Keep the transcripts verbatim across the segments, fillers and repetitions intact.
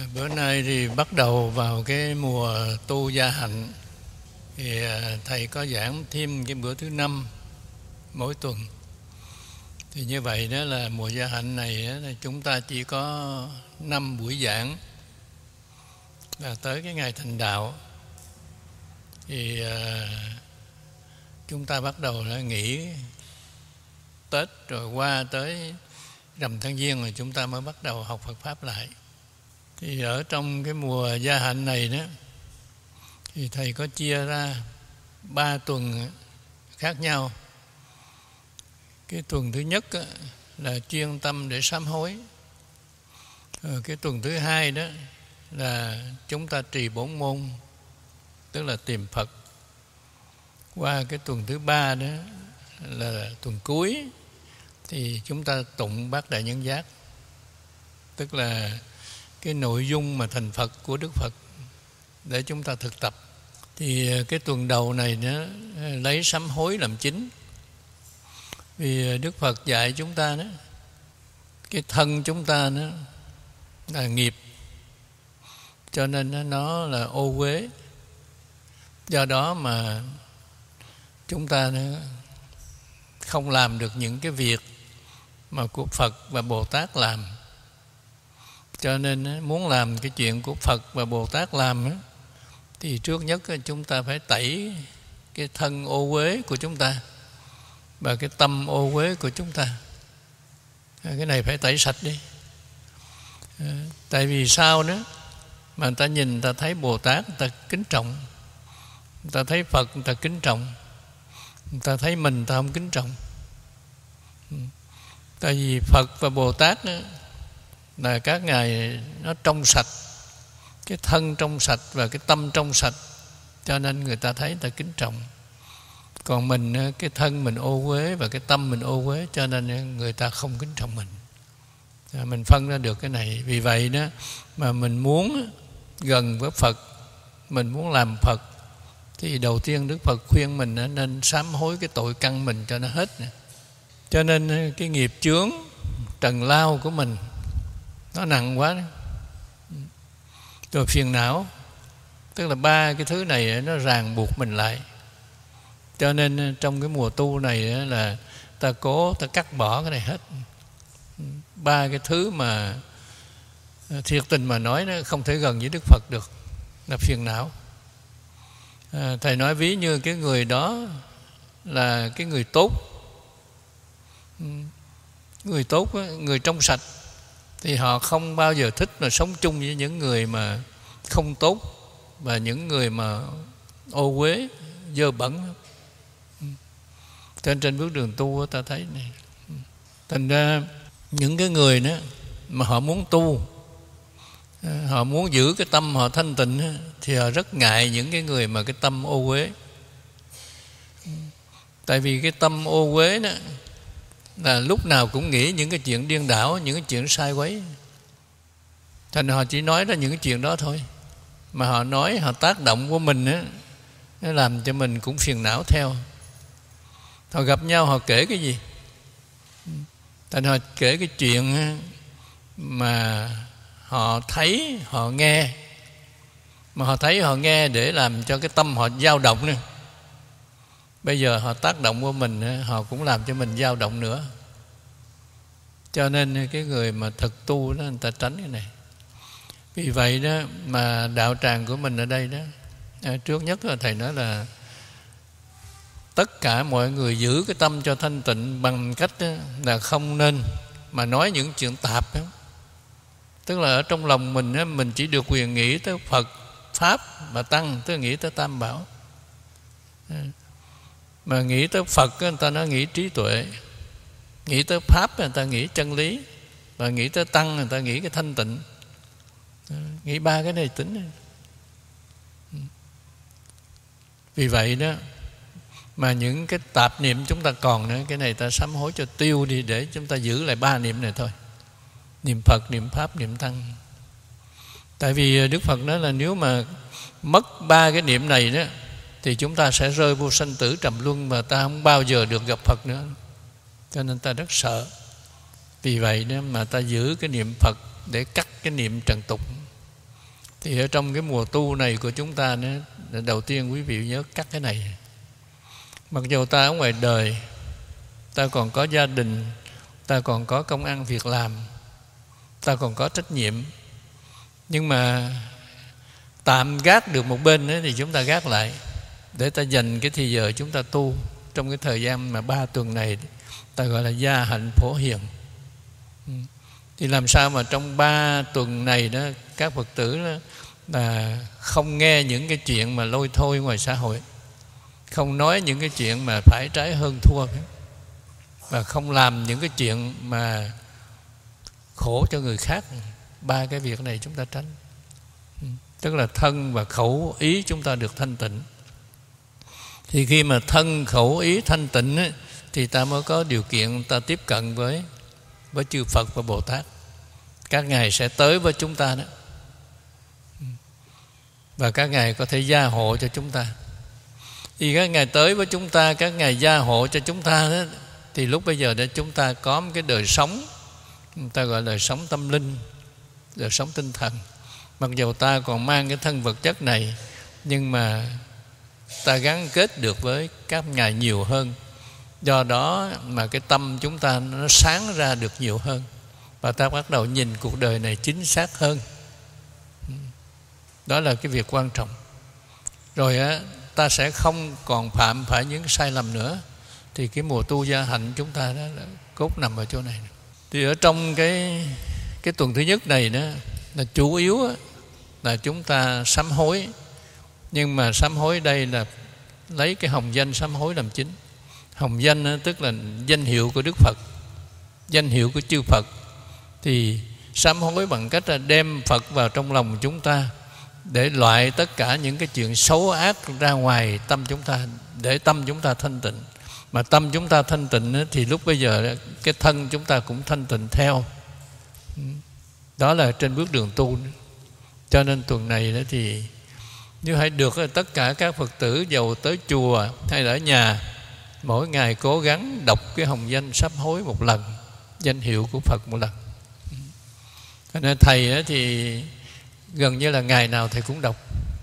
Bữa nay thì bắt đầu vào cái mùa tu gia hạnh, thì thầy có giảng thêm cái bữa thứ năm mỗi tuần. Thì như vậy đó là mùa gia hạnh này đó, là chúng ta chỉ có năm buổi giảng, là tới cái ngày thành đạo thì uh, chúng ta bắt đầu là nghỉ Tết, rồi qua tới rằm tháng Giêng rồi chúng ta mới bắt đầu học Phật Pháp lại. Thì ở trong cái mùa gia hạnh này đó thì thầy có chia ra ba tuần khác nhau. Cái tuần thứ nhất là chuyên tâm để sám hối. Rồi cái tuần thứ hai đó là chúng ta trì bổn môn, tức là tìm Phật. Qua cái tuần thứ ba đó là tuần cuối thì chúng ta tụng Bát Đại Nhân Giác, tức là cái nội dung mà thành Phật của Đức Phật để chúng ta thực tập. Thì cái tuần đầu này nó lấy sám hối làm chính. Vì Đức Phật dạy chúng ta đó, cái thân chúng ta nó là nghiệp, cho nên nó là ô uế. Do đó mà chúng ta không làm được những cái việc mà của Phật và Bồ Tát làm. Cho nên muốn làm cái chuyện của Phật và Bồ Tát làm thì trước nhất chúng ta phải tẩy cái thân ô uế của chúng ta và cái tâm ô uế của chúng ta. Cái này phải tẩy sạch đi. Tại vì sao đó mà người ta nhìn, người ta thấy Bồ Tát, người ta kính trọng, người ta thấy Phật, người ta kính trọng, người ta thấy mình, người ta không kính trọng. Tại vì Phật và Bồ Tát đó, là các ngài nó trong sạch, cái thân trong sạch và cái tâm trong sạch, cho nên người ta thấy người ta kính trọng. Còn mình, cái thân mình ô uế và cái tâm mình ô uế, cho nên người ta không kính trọng mình. Mình phân ra được cái này. Vì vậy đó mà mình muốn gần với Phật, mình muốn làm Phật, thì đầu tiên Đức Phật khuyên mình nên sám hối cái tội căn mình cho nó hết. Cho nên cái nghiệp chướng trần lao của mình nó nặng quá đó. Rồi phiền não, tức là ba cái thứ này nó ràng buộc mình lại. Cho nên trong cái mùa tu này là ta cố ta cắt bỏ cái này hết. Ba cái thứ mà thiệt tình mà nói nó không thể gần với Đức Phật được là phiền não. À, thầy nói ví như cái người đó là cái người tốt, người tốt, người trong sạch, thì họ không bao giờ thích mà sống chung với những người mà không tốt và những người mà ô uế, dơ bẩn. Trên trên bước đường tu ta thấy này. Thành ra những cái người đó mà họ muốn tu, họ muốn giữ cái tâm họ thanh tịnh, thì họ rất ngại những cái người mà cái tâm ô uế. Tại vì cái tâm ô uế đó là lúc nào cũng nghĩ những cái chuyện điên đảo, những cái chuyện sai quấy. Thành họ chỉ nói ra những cái chuyện đó thôi. Mà họ nói, họ tác động của mình á, nó làm cho mình cũng phiền não theo. Họ gặp nhau họ kể cái gì? Thành họ kể cái chuyện mà họ thấy, họ nghe. Mà họ thấy, họ nghe để làm cho cái tâm họ dao động nữa. Bây giờ họ tác động của mình, họ cũng làm cho mình dao động nữa. Cho nên cái người mà thực tu đó, người ta tránh cái này. Vì vậy đó mà đạo tràng của mình ở đây đó, trước nhất là thầy nói là tất cả mọi người giữ cái tâm cho thanh tịnh bằng cách đó, là không nên mà nói những chuyện tạp đó. Tức là ở trong lòng mình đó, mình chỉ được quyền nghĩ tới Phật, Pháp và Tăng, tức là nghĩ tới Tam Bảo. Mà nghĩ tới Phật người ta nói nghĩ trí tuệ, nghĩ tới Pháp người ta nghĩ chân lý, và nghĩ tới Tăng người ta nghĩ cái thanh tịnh. Nghĩ ba cái này tính. Vì vậy đó mà những cái tạp niệm chúng ta còn nữa, cái này ta sám hối cho tiêu đi, để chúng ta giữ lại ba niệm này thôi: niệm Phật, niệm Pháp, niệm Tăng. Tại vì Đức Phật nói là nếu mà mất ba cái niệm này đó thì chúng ta sẽ rơi vô sanh tử trầm luân, và ta không bao giờ được gặp Phật nữa. Cho nên ta rất sợ. Vì vậy đó mà ta giữ cái niệm Phật để cắt cái niệm trần tục. Thì ở trong cái mùa tu này của chúng ta nữa, đầu tiên quý vị nhớ cắt cái này. Mặc dù ta ở ngoài đời, ta còn có gia đình, ta còn có công ăn việc làm, ta còn có trách nhiệm, nhưng mà tạm gác được một bên ấy, thì chúng ta gác lại để ta dành cái thời giờ chúng ta tu. Trong cái thời gian mà ba tuần này ta gọi là gia hạnh phổ hiền. Thì làm sao mà trong ba tuần này đó các Phật tử đó là không nghe những cái chuyện mà lôi thôi ngoài xã hội, không nói những cái chuyện mà phải trái hơn thua, và không làm những cái chuyện mà khổ cho người khác. Ba cái việc này chúng ta tránh. Tức là thân và khẩu ý chúng ta được thanh tịnh. Thì khi mà thân khẩu ý thanh tịnh ấy, thì ta mới có điều kiện ta tiếp cận với với chư Phật và Bồ Tát. Các ngài sẽ tới với chúng ta đó, và các ngài có thể gia hộ cho chúng ta. Thì các ngài tới với chúng ta, các ngài gia hộ cho chúng ta đó, thì lúc bây giờ để chúng ta có một cái đời sống, người ta gọi là đời sống tâm linh, đời sống tinh thần. Mặc dù ta còn mang cái thân vật chất này, nhưng mà ta gắn kết được với các ngài nhiều hơn. Do đó mà cái tâm chúng ta nó sáng ra được nhiều hơn, và ta bắt đầu nhìn cuộc đời này chính xác hơn. Đó là cái việc quan trọng. Rồi á, ta sẽ không còn phạm phải những sai lầm nữa. Thì cái mùa tu gia hạnh chúng ta đó là cốt nằm ở chỗ này. Thì ở trong cái cái tuần thứ nhất này đó là chủ yếu á, là chúng ta sám hối. Nhưng mà sám hối đây là lấy cái hồng danh sám hối làm chính. Hồng danh á, tức là danh hiệu của Đức Phật, danh hiệu của chư Phật. Thì sám hối bằng cách là đem Phật vào trong lòng chúng ta, để loại tất cả những cái chuyện xấu ác ra ngoài tâm chúng ta, để tâm chúng ta thanh tịnh. Mà tâm chúng ta thanh tịnh á, thì lúc bây giờ cái thân chúng ta cũng thanh tịnh theo. Đó là trên bước đường tu. Cho nên tuần này đó thì nếu hãy được tất cả các Phật tử giàu tới chùa hay là ở nhà, mỗi ngày cố gắng đọc cái hồng danh sám hối một lần, danh hiệu của Phật một lần. Cho nên thầy thì gần như là ngày nào thầy cũng đọc.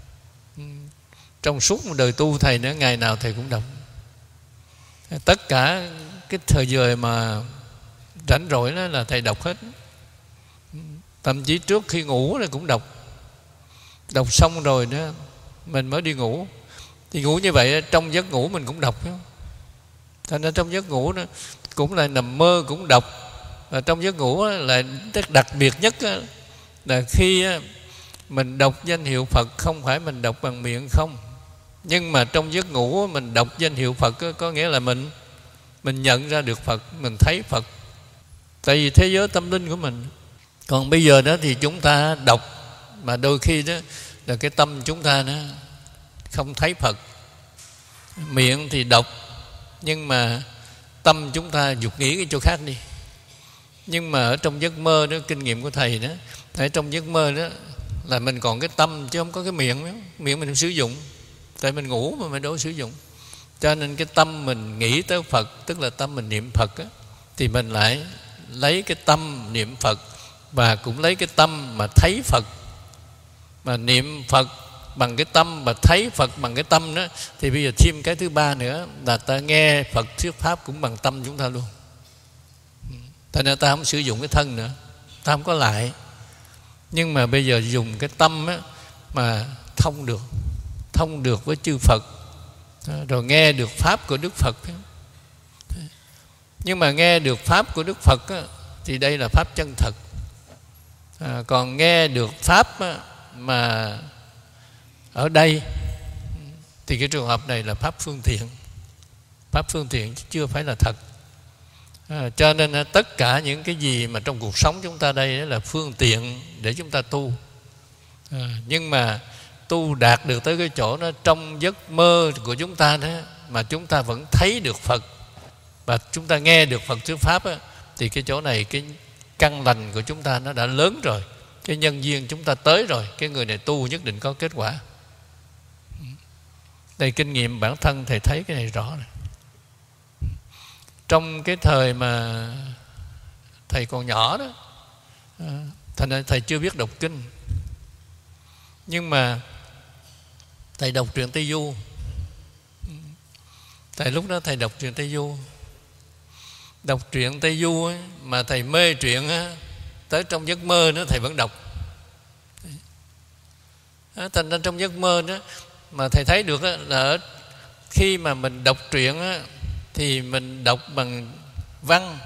Trong suốt một đời tu thầy nữa, ngày nào thầy cũng đọc. Tất cả cái thời giờ mà rảnh rỗi đó là thầy đọc hết. Thậm chí trước khi ngủ là cũng đọc. Đọc xong rồi đó mình mới đi ngủ. Thì ngủ như vậy, trong giấc ngủ mình cũng đọc. Thành ra trong giấc ngủ đó cũng là nằm mơ cũng đọc. Và trong giấc ngủ là đặc biệt nhất là khi mình đọc danh hiệu Phật, không phải mình đọc bằng miệng không, nhưng mà trong giấc ngủ mình đọc danh hiệu Phật, có nghĩa là mình mình nhận ra được Phật, mình thấy Phật. Tại vì thế giới tâm linh của mình. Còn bây giờ đó thì chúng ta đọc, mà đôi khi đó là cái tâm chúng ta đó không thấy Phật. Miệng thì đọc, nhưng mà tâm chúng ta dục nghĩ cái chỗ khác đi. Nhưng mà ở trong giấc mơ đó, kinh nghiệm của thầy đó, ở trong giấc mơ đó là mình còn cái tâm chứ không có cái miệng đó. Miệng mình không sử dụng, tại mình ngủ mà mình đâu sử dụng. Cho nên cái tâm mình nghĩ tới Phật, tức là tâm mình niệm Phật á, thì mình lại lấy cái tâm niệm Phật, và cũng lấy cái tâm mà thấy Phật. Mà niệm Phật bằng cái tâm, và thấy Phật bằng cái tâm đó, thì bây giờ thêm cái thứ ba nữa là ta nghe Phật thuyết pháp cũng bằng tâm chúng ta luôn. Thành ra ta không sử dụng cái thân nữa, ta không có lại. Nhưng mà bây giờ dùng cái tâm á, mà thông được, thông được với chư Phật, rồi nghe được pháp của Đức Phật. Nhưng mà nghe được pháp của Đức Phật á, thì đây là pháp chân thật. À, còn nghe được pháp á, mà ở đây thì cái trường hợp này là pháp phương tiện, pháp phương tiện chứ chưa phải là thật. À, cho nên tất cả những cái gì mà trong cuộc sống chúng ta đây là phương tiện để chúng ta tu. À, nhưng mà tu đạt được tới cái chỗ đó trong giấc mơ của chúng ta đó, mà chúng ta vẫn thấy được Phật và chúng ta nghe được Phật thuyết pháp á, thì cái chỗ này cái căn lành của chúng ta nó đã lớn rồi, cái nhân duyên chúng ta tới rồi, cái người này tu nhất định có kết quả. Đây kinh nghiệm bản thân thầy thấy cái này rõ rồi. Trong cái thời mà thầy còn nhỏ đó, thành ra thầy chưa biết đọc kinh, Nhưng mà thầy đọc truyện Tây Du, thầy lúc đó thầy đọc truyện Tây Du, đọc truyện Tây Du ấy, mà thầy mê truyện á, tới trong giấc mơ nữa thầy vẫn đọc. Thành ra trong giấc mơ đó mà thầy thấy được á, là ở khi mà mình đọc truyện á, thì mình đọc bằng văn,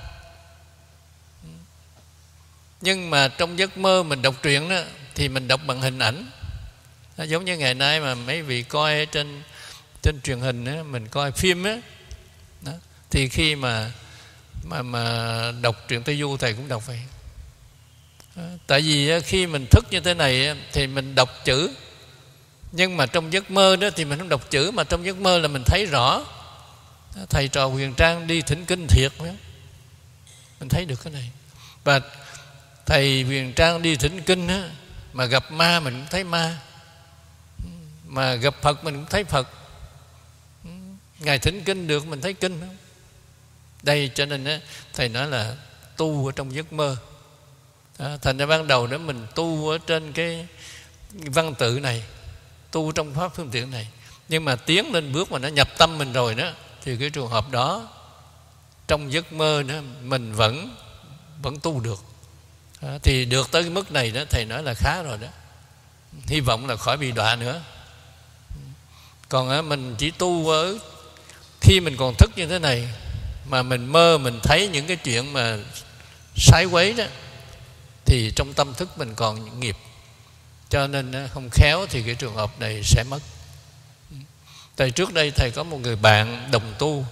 nhưng mà trong giấc mơ mình đọc truyện đó thì mình đọc bằng hình ảnh. Đó, giống như ngày nay mà mấy vị coi trên trên truyền hình á, mình coi phim á, đó, thì khi mà mà mà đọc truyện Tây Du thầy cũng đọc vậy. Đó, tại vì khi mình thức như thế này thì mình đọc chữ, nhưng mà trong giấc mơ đó thì mình không đọc chữ, mà trong giấc mơ là mình thấy rõ. Thầy trò Huyền Trang đi thỉnh kinh thiệt đó. Mình thấy được cái này. Và thầy Huyền Trang đi thỉnh kinh á, mà gặp ma mình cũng thấy ma, mà gặp Phật mình cũng thấy Phật. Ngài thỉnh kinh được mình thấy kinh không? Đây cho nên á, thầy nói là tu ở trong giấc mơ. Đó, thành ra ban đầu đó mình tu ở trên cái văn tự này, tu trong pháp phương tiện này, nhưng mà tiến lên bước mà nó nhập tâm mình rồi đó, thì cái trường hợp đó trong giấc mơ đó mình vẫn vẫn tu được. Đó, thì được tới cái mức này đó thầy nói là khá rồi đó, hy vọng là khỏi bị đọa nữa. Còn á, mình chỉ tu ở khi mình còn thức như thế này mà mình mơ mình thấy những cái chuyện mà sái quấy đó, thì trong tâm thức mình còn những nghiệp, cho nên không khéo thì cái trường hợp này sẽ mất. Tại trước đây thầy có một người bạn đồng tu,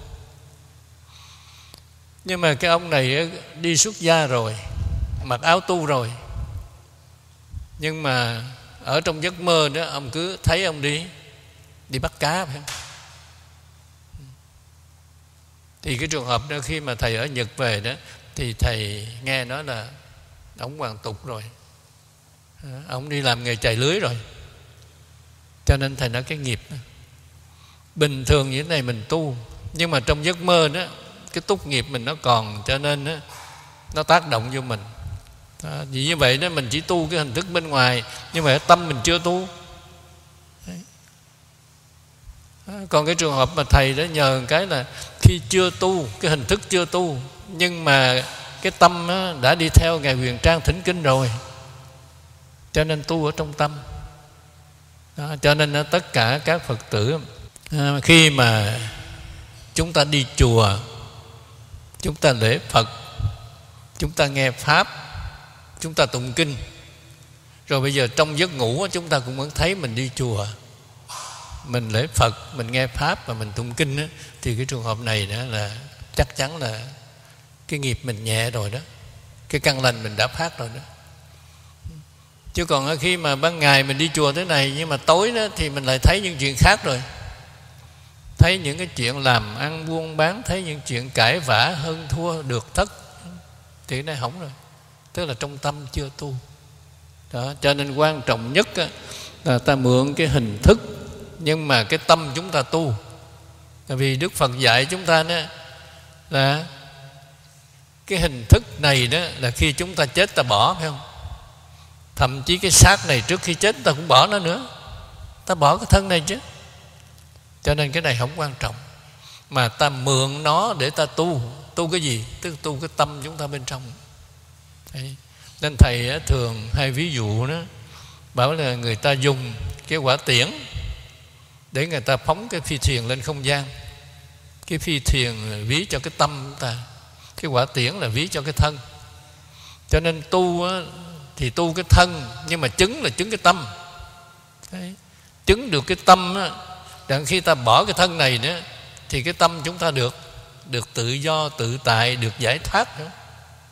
nhưng mà cái ông này đi xuất gia rồi, mặc áo tu rồi, nhưng mà ở trong giấc mơ đó ông cứ thấy ông đi đi bắt cá, phải không? Thì cái trường hợp đó khi mà thầy ở Nhật về đó, thì thầy nghe nói là ông hoàn tục rồi, ông đi làm nghề chài lưới rồi. Cho nên thầy nói cái nghiệp đó. Bình thường như thế này mình tu, nhưng mà trong giấc mơ đó cái túc nghiệp mình nó còn, cho nên đó, nó tác động vô mình. Đó, vì như vậy đó mình chỉ tu cái hình thức bên ngoài, nhưng mà tâm mình chưa tu. Đấy. Đó, còn cái trường hợp mà thầy đó nhờ cái là khi chưa tu, cái hình thức chưa tu, nhưng mà cái tâm đó đã đi theo Ngài Huyền Trang thỉnh kinh rồi, cho nên tu ở trong tâm. Đó, cho nên đó, tất cả các Phật tử à, khi mà chúng ta đi chùa, chúng ta lễ Phật, chúng ta nghe Pháp, chúng ta tụng kinh, rồi bây giờ trong giấc ngủ chúng ta cũng vẫn thấy mình đi chùa, mình lễ Phật, mình nghe Pháp và mình tụng kinh đó, thì cái trường hợp này đó là chắc chắn là cái nghiệp mình nhẹ rồi đó, cái căn lành mình đã phát rồi đó. Chứ còn khi mà ban ngày mình đi chùa thế này, nhưng mà tối đó thì mình lại thấy những chuyện khác rồi, thấy những cái chuyện làm ăn buôn bán, thấy những chuyện cãi vã hơn thua được thất, thì cái này hỏng rồi, tức là trong tâm chưa tu. Đó, cho nên quan trọng nhất là ta mượn cái hình thức, nhưng mà cái tâm chúng ta tu. Tại vì Đức Phật dạy chúng ta đó là cái hình thức này đó là khi chúng ta chết ta bỏ, phải không? Thậm chí cái xác này trước khi chết ta cũng bỏ nó nữa, ta bỏ cái thân này chứ. Cho nên cái này không quan trọng, mà ta mượn nó để ta tu. Tu cái gì? Tức tu cái tâm chúng ta bên trong. Đấy. Nên thầy thường hay ví dụ đó, bảo là người ta dùng cái quả tiễn để người ta phóng cái phi thuyền lên không gian. Cái phi thuyền ví cho cái tâm chúng ta, cái quả tiễn là ví cho cái thân. Cho nên tu á, thì tu cái thân, nhưng mà chứng là chứng cái tâm. Đấy. Chứng được cái tâm á, đặng khi ta bỏ cái thân này nữa, thì cái tâm chúng ta được được tự do, tự tại, được giải thoát nữa.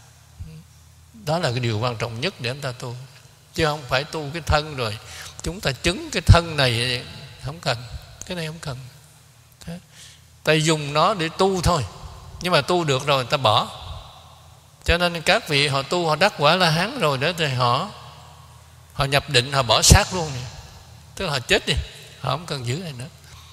Đó là cái điều quan trọng nhất để chúng ta tu, chứ không phải tu cái thân rồi chúng ta chứng cái thân này, không cần. Cái này không cần. Thế. Ta dùng nó để tu thôi, nhưng mà tu được rồi ta bỏ. Cho nên các vị họ tu, họ đắc quả La Hán rồi đó, thì họ họ nhập định, họ bỏ xác luôn, tức là họ chết đi, họ không cần giữ này nữa.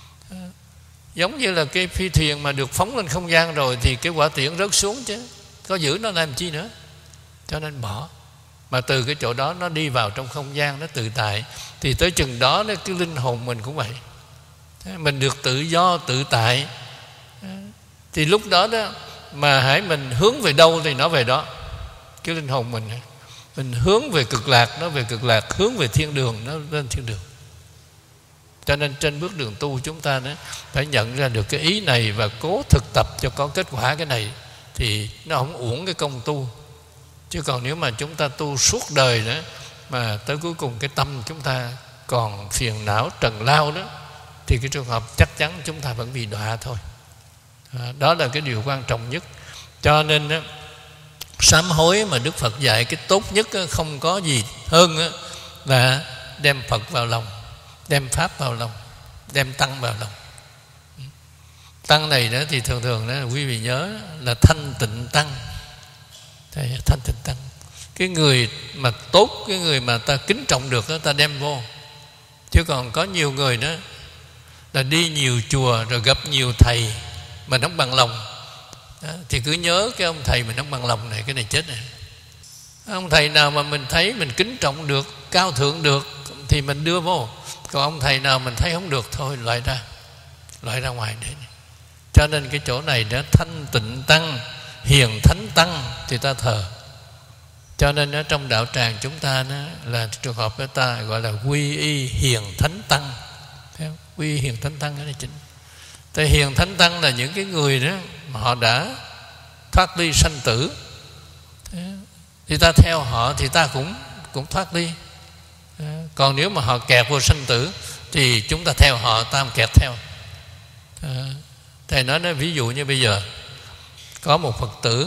Giống như là cái phi thuyền mà được phóng lên không gian rồi, thì cái quả tiễn rớt xuống chứ có giữ nó làm chi nữa. Cho nên bỏ. mà từ cái chỗ đó nó đi vào trong không gian, nó tự tại, thì tới chừng đó nó cái linh hồn mình cũng vậy, mình được tự do tự tại. Thì lúc đó đó mà hãy mình hướng về đâu thì nó về đó. Cái linh hồn mình mình hướng về cực lạc, nó về cực lạc, hướng về thiên đường, nó lên thiên đường. Cho nên trên bước đường tu chúng ta đó, phải nhận ra được cái ý này và cố thực tập cho có kết quả cái này, thì nó không uổng cái công tu. Chứ còn nếu mà chúng ta tu suốt đời đó, mà tới cuối cùng cái tâm chúng ta còn phiền não trần lao đó, thì cái trường hợp chắc chắn chúng ta vẫn bị đọa thôi. Đó là cái điều quan trọng nhất. Cho nên đó, sám hối mà Đức Phật dạy cái tốt nhất đó, không có gì hơn đó, là đem Phật vào lòng, đem Pháp vào lòng, đem Tăng vào lòng. Tăng này đó thì thường thường đó, quý vị nhớ là thanh tịnh Tăng. Đây, thanh tịnh Tăng, cái người mà tốt, cái người mà ta kính trọng được đó, ta đem vô. Chứ còn có nhiều người đó là đi nhiều chùa rồi gặp nhiều thầy mà nó bằng lòng đó, thì cứ nhớ cái ông thầy mà nó bằng lòng này, cái này chết này. Ông thầy nào mà mình thấy mình kính trọng được, cao thượng được thì mình đưa vô. Còn ông thầy nào mình thấy không được, thôi loại ra, loại ra ngoài để. Cho nên cái chỗ này đó, thanh tịnh Tăng, hiền thánh Tăng thì ta thờ. Cho nên ở trong đạo tràng chúng ta đó, là trường hợp của ta gọi là quy y hiền thánh Tăng. Quy y hiền thánh Tăng cái này chính. Tại hiền thánh Tăng là những cái người đó mà họ đã thoát ly sanh tử, thì ta theo họ thì ta cũng cũng thoát ly. Còn nếu mà họ kẹt vô sanh tử thì chúng ta theo họ, ta không kẹt theo. Thầy nói, nói ví dụ như bây giờ có một Phật tử,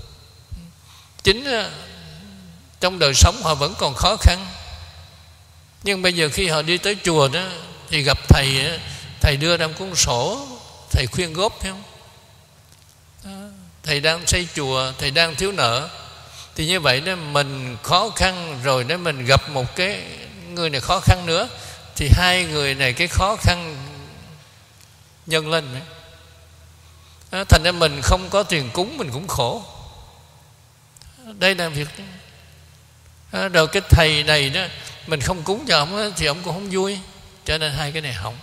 chính trong đời sống họ vẫn còn khó khăn, nhưng bây giờ khi họ đi tới chùa đó thì gặp thầy, thầy đưa ra một cuốn sổ, thầy khuyên góp, thấy không? Thầy đang xây chùa, thầy đang thiếu nợ, thì như vậy đó mình khó khăn rồi, nếu mình gặp một cái người này khó khăn nữa, thì hai người này cái khó khăn nhân lên nữa. Đó, thành ra mình không có tiền cúng mình cũng khổ. Đây là việc đó. Rồi cái thầy này đó mình không cúng cho ông đó, thì ông cũng không vui. Cho nên hai cái này hỏng.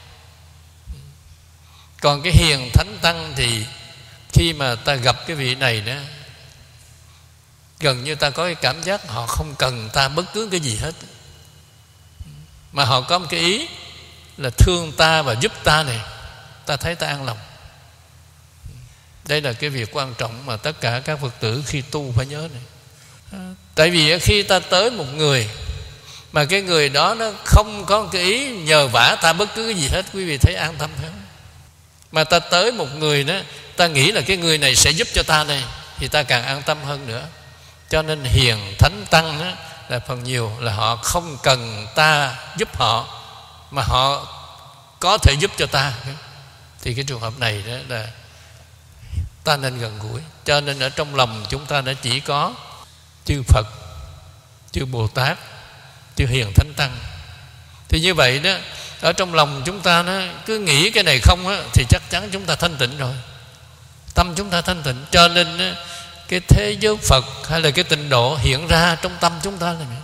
Còn cái hiền thánh Tăng thì khi mà ta gặp cái vị này đó, gần như ta có cái cảm giác họ không cần ta bất cứ cái gì hết, mà họ có một cái ý là thương ta và giúp ta này, ta thấy ta an lòng. Đây là cái việc quan trọng mà tất cả các Phật tử khi tu phải nhớ này. Tại vì khi ta tới một người mà cái người đó nó không có cái ý nhờ vả ta bất cứ cái gì hết, quý vị thấy an tâm không? Mà ta tới một người đó, ta nghĩ là cái người này sẽ giúp cho ta này, thì ta càng an tâm hơn nữa. Cho nên hiền thánh Tăng đó, là phần nhiều là họ không cần ta giúp họ, mà họ có thể giúp cho ta. Thì cái trường hợp này đó là ta nên gần gũi. Cho nên ở trong lòng chúng ta đã chỉ có chư Phật, chư Bồ Tát, chư hiền thánh Tăng. Thì như vậy đó, ở trong lòng chúng ta nó cứ nghĩ cái này không á, thì chắc chắn chúng ta thanh tịnh rồi, tâm chúng ta thanh tịnh. Cho nên đó, cái thế giới Phật hay là cái tịnh độ hiện ra trong tâm chúng ta là vậy.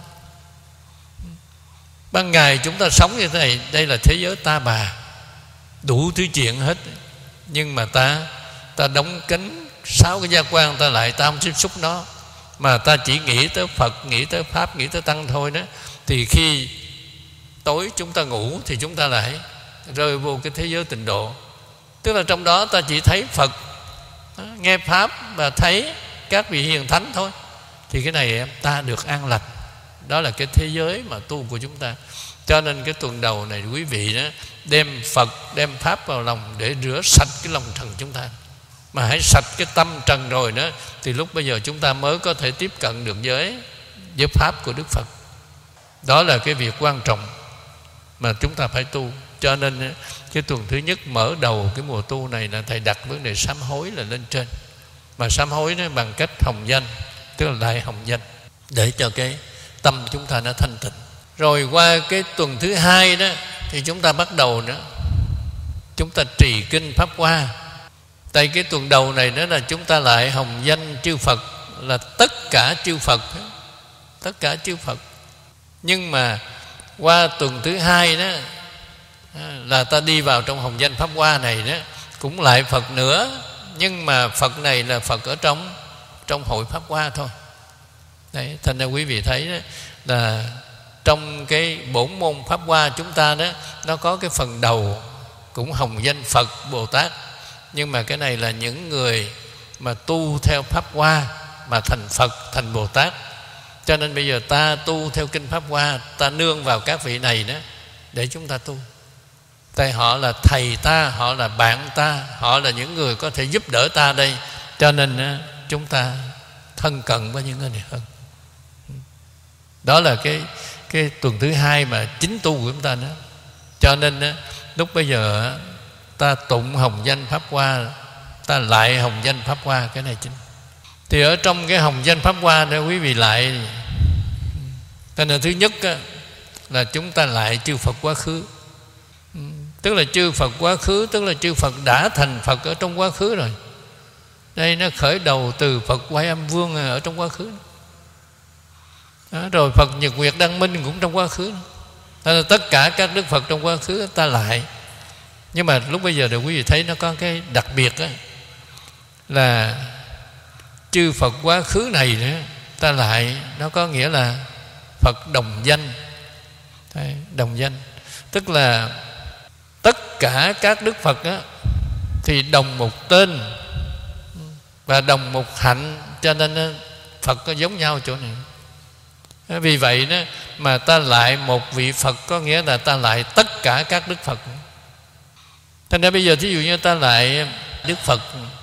Ban ngày chúng ta sống như thế này, đây là thế giới ta bà, đủ thứ chuyện hết, nhưng mà ta ta đóng kín sáu cái gia quan ta lại, ta không tiếp xúc nó, mà ta chỉ nghĩ tới Phật, nghĩ tới Pháp, nghĩ tới Tăng thôi đó. Thì khi tối chúng ta ngủ thì chúng ta lại rơi vô cái thế giới tịnh độ. Tức là trong đó ta chỉ thấy Phật, nghe Pháp và thấy các vị hiền thánh thôi. Thì cái này ta được an lành. Đó là cái thế giới mà tu của chúng ta. Cho nên cái tuần đầu này quý vị đó, đem Phật, đem Pháp vào lòng để rửa sạch cái lòng trần chúng ta. Mà hãy sạch cái tâm trần rồi đó, thì lúc bây giờ chúng ta mới có thể tiếp cận được với với Pháp của Đức Phật. Đó là cái việc quan trọng mà chúng ta phải tu. Cho nên cái tuần thứ nhất mở đầu cái mùa tu này là thầy đặt vấn đề sám hối là lên trên. Mà sám hối nó bằng cách hồng danh, tức là đại hồng danh, để cho cái tâm chúng ta nó thanh tịnh. Rồi qua cái tuần thứ hai đó thì chúng ta bắt đầu nữa, chúng ta trì kinh Pháp Hoa. Tại cái tuần đầu này nữa là chúng ta lại hồng danh chư Phật, là tất cả chư Phật, tất cả chư Phật. Nhưng mà qua tuần thứ hai đó là ta đi vào trong hồng danh Pháp Hoa này đó, cũng lại Phật nữa, nhưng mà Phật này là Phật ở trong trong hội Pháp Hoa thôi. Đấy, thành ra quý vị thấy đó, là trong cái bổn môn Pháp Hoa chúng ta đó, nó có cái phần đầu cũng hồng danh Phật Bồ Tát, nhưng mà cái này là những người mà tu theo Pháp Hoa mà thành Phật, thành Bồ Tát. Cho nên bây giờ ta tu theo kinh Pháp Hoa, ta nương vào các vị này đó để chúng ta tu. Tại họ là thầy ta, họ là bạn ta, họ là những người có thể giúp đỡ ta đây. Cho nên chúng ta thân cận với những người này hơn. Đó là cái cái tuần thứ hai mà chính tu của chúng ta đó. Cho nên lúc bây giờ ta tụng hồng danh Pháp Hoa, ta lại hồng danh Pháp Hoa, cái này chính. Thì ở trong cái hồng danh Pháp Hoa đó quý vị lại, cho nên thứ nhất là chúng ta lại chư Phật quá khứ. Tức là chư Phật quá khứ, tức là chư Phật đã thành Phật ở trong quá khứ rồi. Đây nó khởi đầu từ Phật Quay Âm Vương ở trong quá khứ đó, rồi Phật Nhật Nguyệt Đăng Minh cũng trong quá khứ. Đó, tất cả các Đức Phật trong quá khứ ta lại. Nhưng mà lúc bây giờ thì quý vị thấy nó có cái đặc biệt đó, là chư Phật quá khứ này nữa, ta lại nó có nghĩa là Phật đồng danh. Đấy, đồng danh tức là tất cả các Đức Phật đó, thì đồng một tên và đồng một hạnh, cho nên Phật có giống nhau chỗ này. Vì vậy đó mà ta lại một vị Phật, có nghĩa là ta lại tất cả các Đức Phật. Thành ra bây giờ thí dụ như ta lại Đức Phật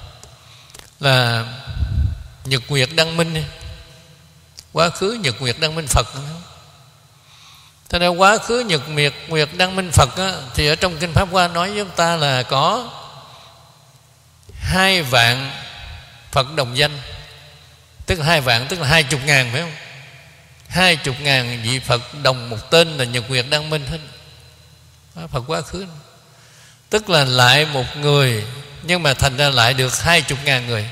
là Nhật Nguyệt Đăng Minh, quá khứ Nhật Nguyệt Đăng Minh Phật. Thành ra quá khứ Nhật Nguyệt Nguyệt Đăng Minh Phật á, thì ở trong kinh Pháp Hoa nói với chúng ta là có hai vạn Phật đồng danh. Tức là hai vạn, tức là hai chục ngàn, phải không? Hai chục ngàn vị Phật đồng một tên là Nhật Nguyệt Đăng Minh hết. Phật quá khứ. Tức là lại một người, nhưng mà thành ra lại được hai chục ngàn người.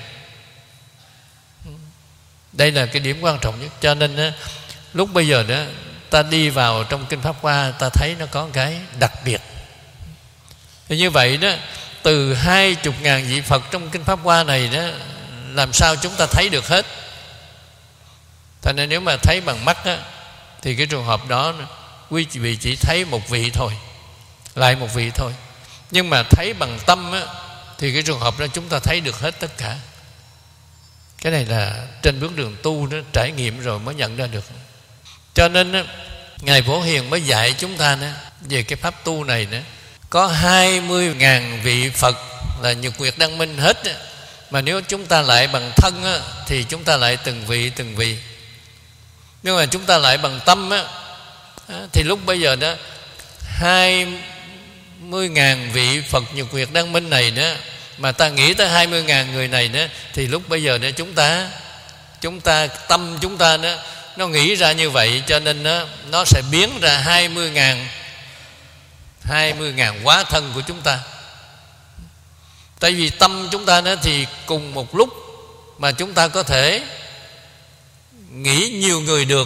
Đây là cái điểm quan trọng nhất. Cho nên đó, lúc bây giờ đó ta đi vào trong kinh Pháp Hoa, ta thấy nó có cái đặc biệt. Thì như vậy đó, từ hai chục ngàn vị Phật trong kinh Pháp Hoa này đó, làm sao chúng ta thấy được hết? Thành nên nếu mà thấy bằng mắt á, thì cái trường hợp đó quý vị chỉ thấy một vị thôi, lại một vị thôi. Nhưng mà thấy bằng tâm á, thì cái trường hợp đó chúng ta thấy được hết tất cả. Cái này là trên bước đường tu đó, trải nghiệm rồi mới nhận ra được. Cho nên á, Ngài Phổ Hiền mới dạy chúng ta đó, về cái pháp tu này nữa. Có hai mươi ngàn vị Phật là Nhật Nguyệt Đăng Minh hết á. Mà nếu chúng ta lại bằng thân á, thì chúng ta lại từng vị từng vị. Nhưng mà chúng ta lại bằng tâm á, thì lúc bây giờ đó hai mươi ngàn vị Phật Nhật Nguyệt Đăng Minh này đó, mà ta nghĩ tới hai mươi ngàn người này đó, thì lúc bây giờ đó chúng ta chúng ta tâm chúng ta đó, nó nghĩ ra như vậy, cho nên nó, nó sẽ biến ra hai mươi ngàn hai mươi ngàn hóa thân của chúng ta. Tại vì tâm chúng ta đó thì cùng một lúc mà chúng ta có thể nghĩ nhiều người được.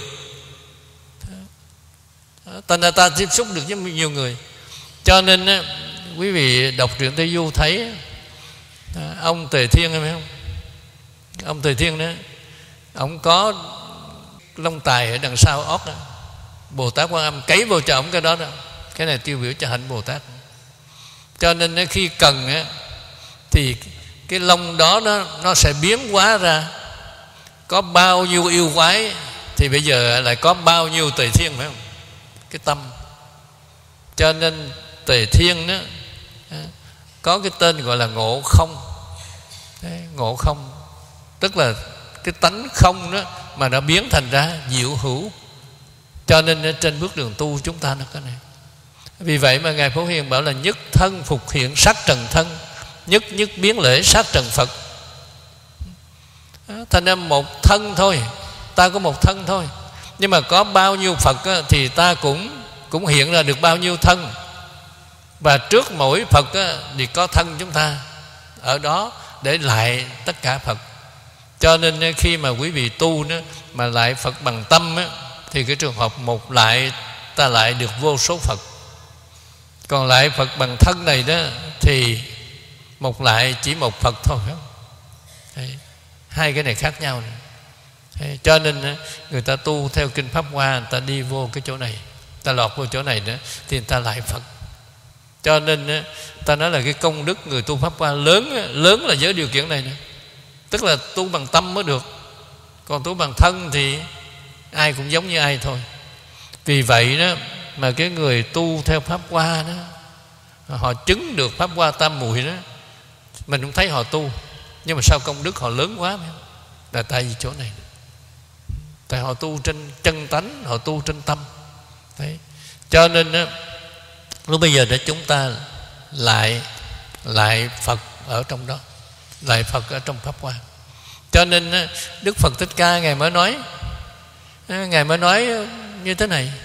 Thành ra ta tiếp xúc được với nhiều người. Cho nên á, quý vị đọc truyện Tây Du thấy ông Tề Thiên, phải không? Ông Tề Thiên đó, ông có lông tài ở đằng sau óc đó. Bồ Tát Quan Âm cấy vô cho ông cái đó đó. Cái này tiêu biểu cho hạnh Bồ Tát. Cho nên khi cần á, thì cái lông đó nó, nó sẽ biến hóa ra. Có bao nhiêu yêu quái thì bây giờ lại có bao nhiêu Tề Thiên, phải không? Cái tâm. Cho nên Tề Thiên đó có cái tên gọi là Ngộ Không. Đấy, Ngộ Không tức là cái tánh không đó mà nó biến thành ra diệu hữu. Cho nên trên bước đường tu chúng ta nó có này. Vì vậy mà Ngài Phổ Hiền bảo là nhất thân phục hiện sắc trần thân, nhất nhất biến lễ sát trần Phật. Thành ra một thân thôi, ta có một thân thôi, nhưng mà có bao nhiêu Phật á, thì ta cũng cũng hiện ra được bao nhiêu thân. Và trước mỗi Phật á, thì có thân chúng ta ở đó để lại tất cả Phật. Cho nên khi mà quý vị tu đó, mà lại Phật bằng tâm á, thì cái trường hợp một lại ta lại được vô số Phật. Còn lại Phật bằng thân này đó thì một lại chỉ một Phật thôi, phải không? Đấy. Hai cái này khác nhau này. Đấy. Cho nên người ta tu theo kinh Pháp Hoa, người ta đi vô cái chỗ này, ta lọt vô chỗ này nữa thì người ta lại Phật. Cho nên ta nói là cái công đức người tu Pháp Hoa lớn, lớn là với điều kiện này nữa. Tức là tu bằng tâm mới được. Còn tu bằng thân thì ai cũng giống như ai thôi. Vì vậy đó mà cái người tu theo Pháp Hoa đó, họ chứng được Pháp Hoa tam muội đó, mình cũng thấy họ tu, nhưng mà sao công đức họ lớn quá? Là tại vì chỗ này, tại họ tu trên chân tánh, họ tu trên tâm. Đấy. Cho nên đó, lúc bây giờ để chúng ta lại lại Phật ở trong đó, lại Phật ở trong Pháp Hoa. Cho nên Đức Phật Thích Ca Ngài mới nói, Ngài mới nói như thế này.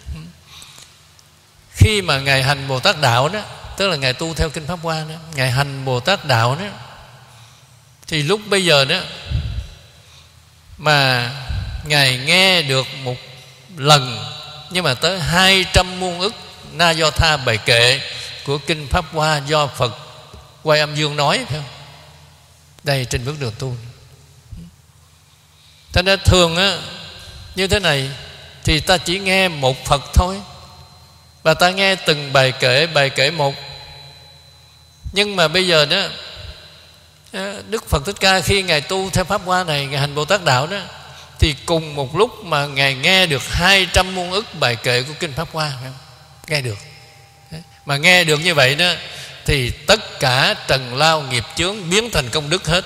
Khi mà Ngài hành Bồ Tát Đạo đó, tức là Ngài tu theo kinh Pháp Hoa đó, Ngài hành Bồ Tát Đạo đó, thì lúc bây giờ đó mà Ngài nghe được một lần, nhưng mà tới hai trăm muôn ức Na Do Tha bài kệ của kinh Pháp Hoa do Phật Quay Âm Dương nói, phải không? Đây trên bước đường tu. Thế nên thường á, như thế này thì ta chỉ nghe một Phật thôi, và ta nghe từng bài kệ, bài kệ một. Nhưng mà bây giờ đó, Đức Phật Thích Ca khi Ngài tu theo Pháp Hoa này, Ngài hành Bồ Tát Đạo đó, thì cùng một lúc mà Ngài nghe được hai trăm muôn ức bài kệ của kinh Pháp Hoa, phải không? Nghe được. Mà nghe được như vậy đó, thì tất cả trần lao nghiệp chướng biến thành công đức hết.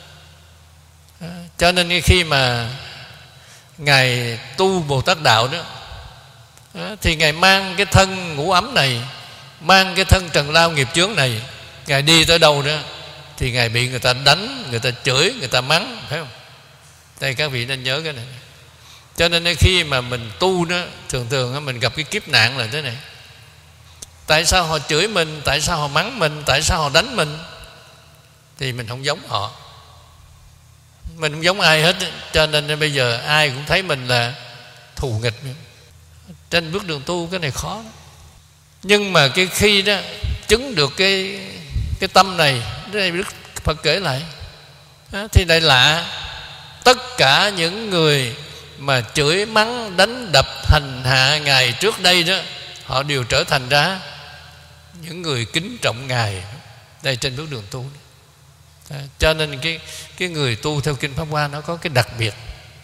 Cho nên khi mà Ngài tu Bồ Tát Đạo đó, thì Ngài mang cái thân ngũ ấm này, mang cái thân trần lao nghiệp chướng này, Ngài đi tới đâu đó thì Ngài bị người ta đánh, người ta chửi, người ta mắng, phải không? Đây các vị nên nhớ cái này. Cho nên khi mà mình tu đó, thường thường mình gặp cái kiếp nạn là thế này. Tại sao họ chửi mình, tại sao họ mắng mình, tại sao họ đánh mình? Thì mình không giống họ, mình không giống ai hết. Cho nên bây giờ ai cũng thấy mình là thù nghịch. Trên bước đường tu cái này khó. Nhưng mà cái khi đó chứng được cái cái tâm này, đây Đức Phật kể lại, thì lại lạ. Tất cả những người mà chửi mắng đánh đập hành hạ Ngài trước đây đó, họ đều trở thành ra những người kính trọng Ngài. Đây trên bước đường tu. À, cho nên cái cái người tu theo kinh Pháp Hoa nó có cái đặc biệt.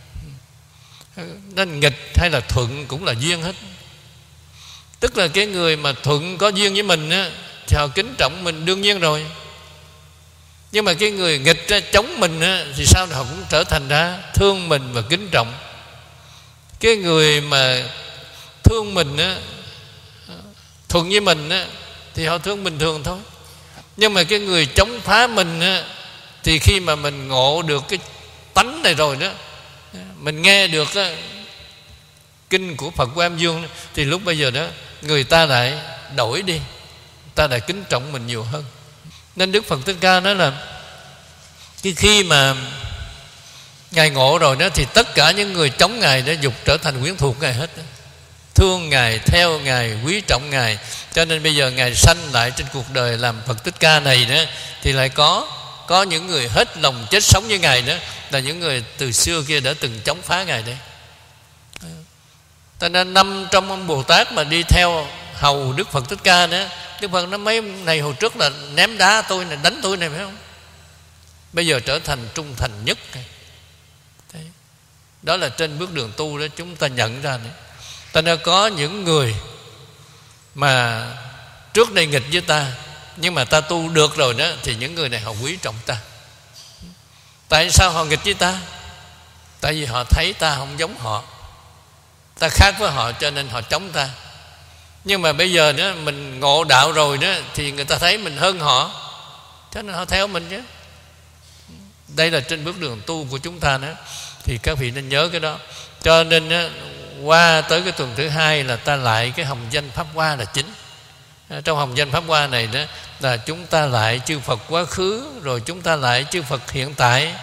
Nên nghịch hay là thuận cũng là duyên hết. Tức là cái người mà thuận có duyên với mình á, thì họ kính trọng mình đương nhiên rồi. Nhưng mà cái người nghịch ra chống mình á, thì sao họ cũng trở thành ra thương mình và kính trọng. Cái người mà thương mình á, thuận với mình á, thì họ thương bình thường thôi. Nhưng mà cái người chống phá mình á, thì khi mà mình ngộ được cái tánh này rồi đó, mình nghe được á, kinh của Phật Quang Âm Dương, thì lúc bây giờ đó người ta lại đổi đi, ta lại kính trọng mình nhiều hơn. Nên Đức Phật Thích Ca nói là cái khi mà Ngài ngộ rồi đó, thì tất cả những người chống Ngài đó dục trở thành quyến thuộc Ngài hết đó. Thương Ngài, theo Ngài, quý trọng Ngài. Cho nên bây giờ Ngài sanh lại trên cuộc đời làm Phật Thích Ca này đó, thì lại có Có những người hết lòng chết sống với Ngài đó, là những người từ xưa kia đã từng chống phá Ngài đấy. Cho nên năm trong ông Bồ Tát mà đi theo hầu Đức Phật Thích Ca đó, Đức Phật nói mấy này hồi trước là ném đá tôi này, đánh tôi này, phải không? Bây giờ trở thành trung thành nhất. Đấy. Đó là trên bước đường tu đó chúng ta nhận ra đấy. Ta đã có những người mà trước đây nghịch với ta, nhưng mà ta tu được rồi đó, thì những người này họ quý trọng ta. Tại sao họ nghịch với ta? Tại vì họ thấy ta không giống họ, ta khác với họ, cho nên họ chống ta. Nhưng mà bây giờ đó mình ngộ đạo rồi đó, thì người ta thấy mình hơn họ, cho nên họ theo mình chứ. Đây là trên bước đường tu của chúng ta đó, thì các vị nên nhớ cái đó. Cho nên đó, qua tới cái tuần thứ hai là ta lại cái hồng danh Pháp Hoa là chính. Trong hồng danh Pháp Hoa này đó là chúng ta lại chư Phật quá khứ, rồi chúng ta lại chư Phật hiện tại,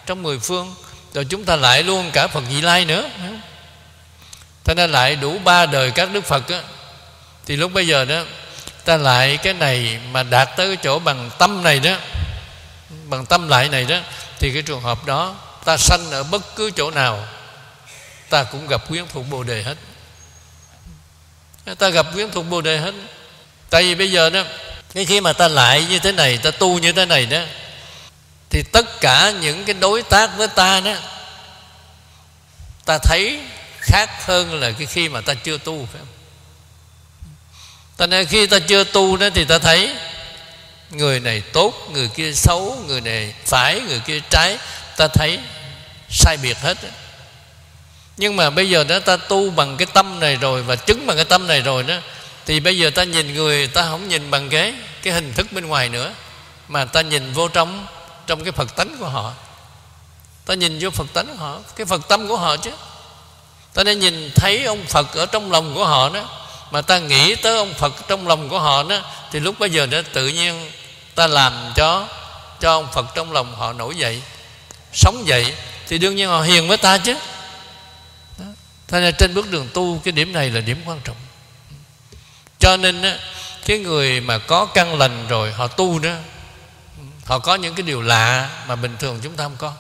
trong mười phương, rồi chúng ta lại luôn cả Phật Vị Lai nữa. Ta nên lại đủ ba đời các Đức Phật á, thì lúc bây giờ đó ta lại cái này mà đạt tới cái chỗ bằng tâm này đó, bằng tâm lại này đó, thì cái trường hợp đó ta sanh ở bất cứ chỗ nào ta cũng gặp quyến thuộc Bồ Đề hết. Ta gặp quyến thuộc Bồ Đề hết. Tại vì bây giờ đó, cái khi mà ta lại như thế này, ta tu như thế này đó, thì tất cả những cái đối tác với ta đó, ta thấy khác hơn là cái khi mà ta chưa tu, phải không? Ta nên khi ta chưa tu đó thì ta thấy người này tốt, người kia xấu, người này phải, người kia trái, ta thấy sai biệt hết. Nhưng mà bây giờ đó ta tu bằng cái tâm này rồi, và chứng bằng cái tâm này rồi đó, thì bây giờ ta nhìn người, ta không nhìn bằng cái cái hình thức bên ngoài nữa, mà ta nhìn vô trong trong cái Phật tánh của họ. Ta nhìn vô Phật tánh của họ, cái Phật tâm của họ chứ. Ta nên nhìn thấy ông Phật ở trong lòng của họ đó, mà ta nghĩ tới ông Phật trong lòng của họ đó, thì lúc bây giờ đó tự nhiên ta làm cho cho ông Phật trong lòng họ nổi dậy, sống dậy, thì đương nhiên họ hiền với ta chứ. Thế nên trên bước đường tu, cái điểm này là điểm quan trọng. Cho nên á, cái người mà có căn lành rồi họ tu đó, họ có những cái điều lạ mà bình thường chúng ta không có.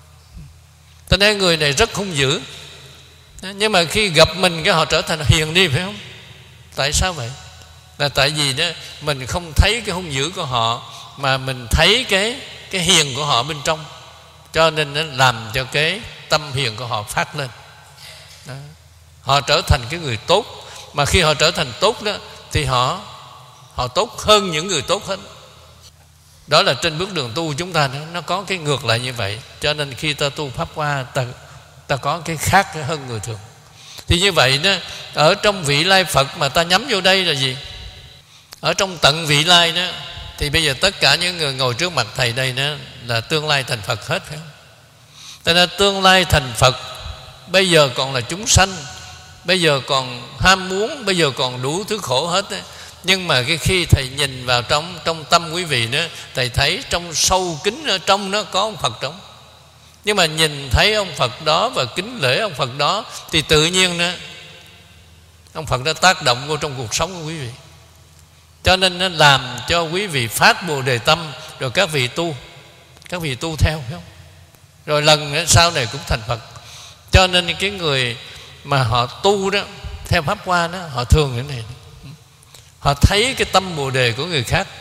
Cho nên người này rất hung dữ, nhưng mà khi gặp mình cái họ trở thành hiền đi, phải không? Tại sao vậy? Là tại vì đó mình không thấy cái hung dữ của họ, mà mình thấy cái cái hiền của họ bên trong, cho nên nó làm cho cái tâm hiền của họ phát lên đó. Họ trở thành cái người tốt, mà khi họ trở thành tốt đó thì họ họ tốt hơn những người tốt hết. Đó là trên bước đường tu chúng ta nó, nó có cái ngược lại như vậy. Cho nên khi ta tu Pháp Hoa, ta, ta có cái khác hơn người thường. Thì như vậy đó, ở trong vị lai Phật mà ta nhắm vô đây là gì? Ở trong tận vị lai đó, thì bây giờ tất cả những người ngồi trước mặt thầy đây đó là tương lai thành Phật hết, phải không? Cho nên tương lai thành Phật, bây giờ còn là chúng sanh, bây giờ còn ham muốn, bây giờ còn đủ thứ khổ hết đó. Nhưng mà cái khi thầy nhìn vào trong trong tâm quý vị nữa, thầy thấy trong sâu kín ở trong nó có ông Phật trong. Nhưng mà nhìn thấy ông Phật đó và kính lễ ông Phật đó, thì tự nhiên nữa ông Phật đã tác động vô trong cuộc sống của quý vị. Cho nên nó làm cho quý vị phát Bồ Đề tâm, rồi các vị tu, các vị tu theo, phải không? Rồi lần sau này cũng thành Phật. Cho nên cái người mà họ tu đó theo Pháp Hoa đó, họ thường như thế này, họ thấy cái tâm Bồ Đề của người khác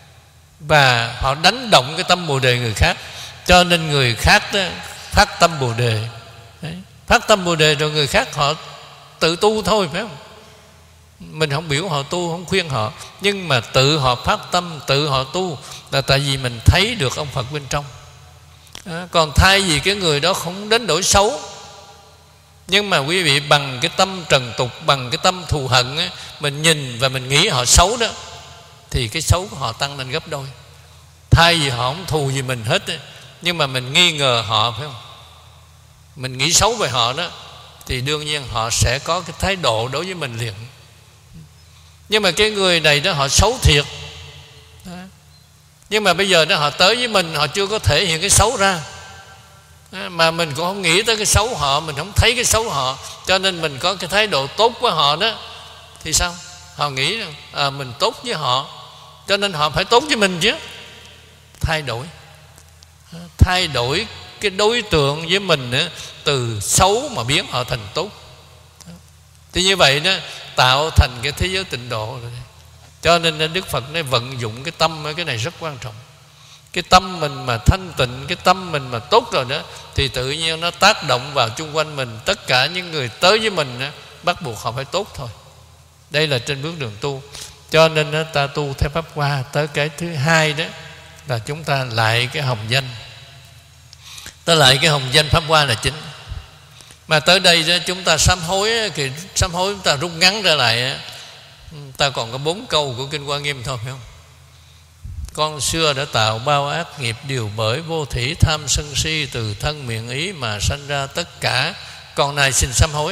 và họ đánh động cái tâm Bồ Đề người khác, cho nên người khác đó phát tâm Bồ Đề. Đấy. Phát tâm Bồ Đề rồi người khác họ tự tu thôi, phải không? Mình không biểu họ tu, không khuyên họ, nhưng mà tự họ phát tâm, tự họ tu, là tại vì mình thấy được ông Phật bên trong. À, còn thay vì cái người đó không đến đổi xấu, nhưng mà quý vị bằng cái tâm trần tục, bằng cái tâm thù hận ấy, mình nhìn và mình nghĩ họ xấu đó, thì cái xấu của họ tăng lên gấp đôi. Thay vì họ không thù gì mình hết ấy, nhưng mà mình nghi ngờ họ, phải không? Mình nghĩ xấu về họ đó, thì đương nhiên họ sẽ có cái thái độ đối với mình liền. Nhưng mà cái người này đó họ xấu thiệt đó. Nhưng mà bây giờ đó họ tới với mình, họ chưa có thể hiện cái xấu ra, mà mình cũng không nghĩ tới cái xấu họ, mình không thấy cái xấu họ, cho nên mình có cái thái độ tốt với họ đó, thì sao? Họ nghĩ rằng à, mình tốt với họ, cho nên họ phải tốt với mình chứ. Thay đổi Thay đổi cái đối tượng với mình nữa, từ xấu mà biến họ thành tốt. Thì như vậy đó tạo thành cái thế giới tịnh độ rồi. Cho nên Đức Phật nói vận dụng cái tâm, cái này rất quan trọng. Cái tâm mình mà thanh tịnh, cái tâm mình mà tốt rồi đó, thì tự nhiên nó tác động vào chung quanh mình. Tất cả những người tới với mình đó, bắt buộc họ phải tốt thôi. Đây là trên bước đường tu. Cho nên đó, ta tu theo Pháp Hoa. Tới cái thứ hai đó là chúng ta lại cái hồng danh. Ta lại cái hồng danh Pháp Hoa là chính. Mà tới đây đó, chúng ta sám hối, thì sám hối chúng ta rút ngắn ra lại, ta còn có bốn câu của Kinh Hoa Nghiêm thôi, phải không? Con xưa đã tạo bao ác nghiệp, điều bởi vô thỉ tham sân si, từ thân miệng ý mà sanh ra tất cả, còn này xin sám hối.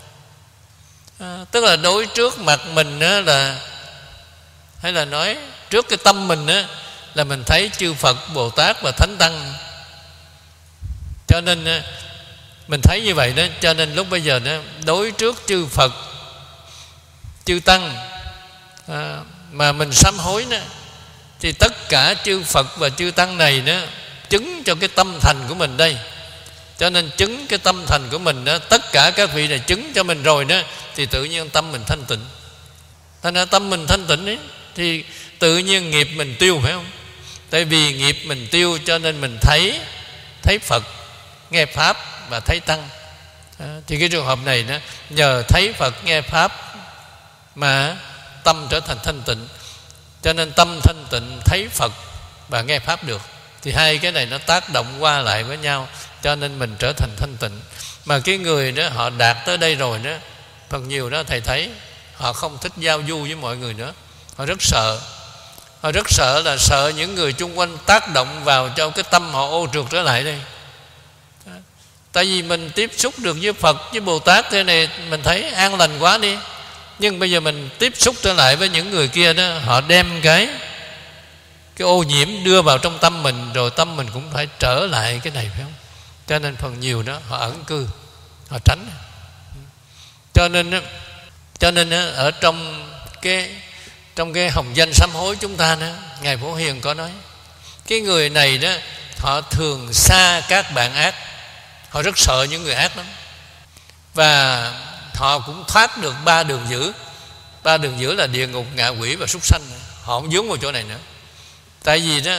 À, tức là đối trước mặt mình đó là, hay là nói trước cái tâm mình đó, là mình thấy chư Phật, Bồ Tát và Thánh Tăng Cho nên mình thấy như vậy đó, cho nên lúc bây giờ đó, đối trước chư Phật, chư Tăng à, mà mình sám hối đó, thì tất cả chư Phật và chư Tăng này đó chứng cho cái tâm thành của mình đây. Cho nên chứng cái tâm thành của mình đó, tất cả các vị này chứng cho mình rồi đó, thì tự nhiên tâm mình thanh tịnh. Thành ra tâm mình thanh tịnh ấy, thì tự nhiên nghiệp mình tiêu, phải không? Tại vì nghiệp mình tiêu cho nên mình thấy thấy Phật, nghe Pháp và thấy Tăng. à, Thì cái trường hợp này đó, nhờ thấy Phật nghe Pháp mà tâm trở thành thanh tịnh. Cho nên tâm thanh tịnh thấy Phật và nghe Pháp được. Thì hai cái này nó tác động qua lại với nhau, cho nên mình trở thành thanh tịnh. Mà cái người đó họ đạt tới đây rồi đó, phần nhiều đó thầy thấy họ không thích giao du với mọi người nữa. Họ rất sợ. Họ rất sợ là sợ những người chung quanh tác động vào cho cái tâm họ ô trượt trở lại đây. Tại vì mình tiếp xúc được với Phật, với Bồ Tát thế này, mình thấy an lành quá đi. Nhưng bây giờ mình tiếp xúc trở lại với những người kia đó, họ đem cái cái ô nhiễm đưa vào trong tâm mình, rồi tâm mình cũng phải trở lại cái này, phải không? Cho nên phần nhiều đó họ ẩn cư, họ tránh. Cho nên cho nên ở trong cái trong cái hồng danh sám hối chúng ta đó, Ngài Phổ Hiền có nói cái người này đó, họ thường xa các bạn ác, họ rất sợ những người ác lắm, và họ cũng thoát được ba đường dữ. Ba đường dữ là địa ngục, ngạ quỷ và súc sanh. Họ không vướng vào chỗ này nữa. Tại vì đó,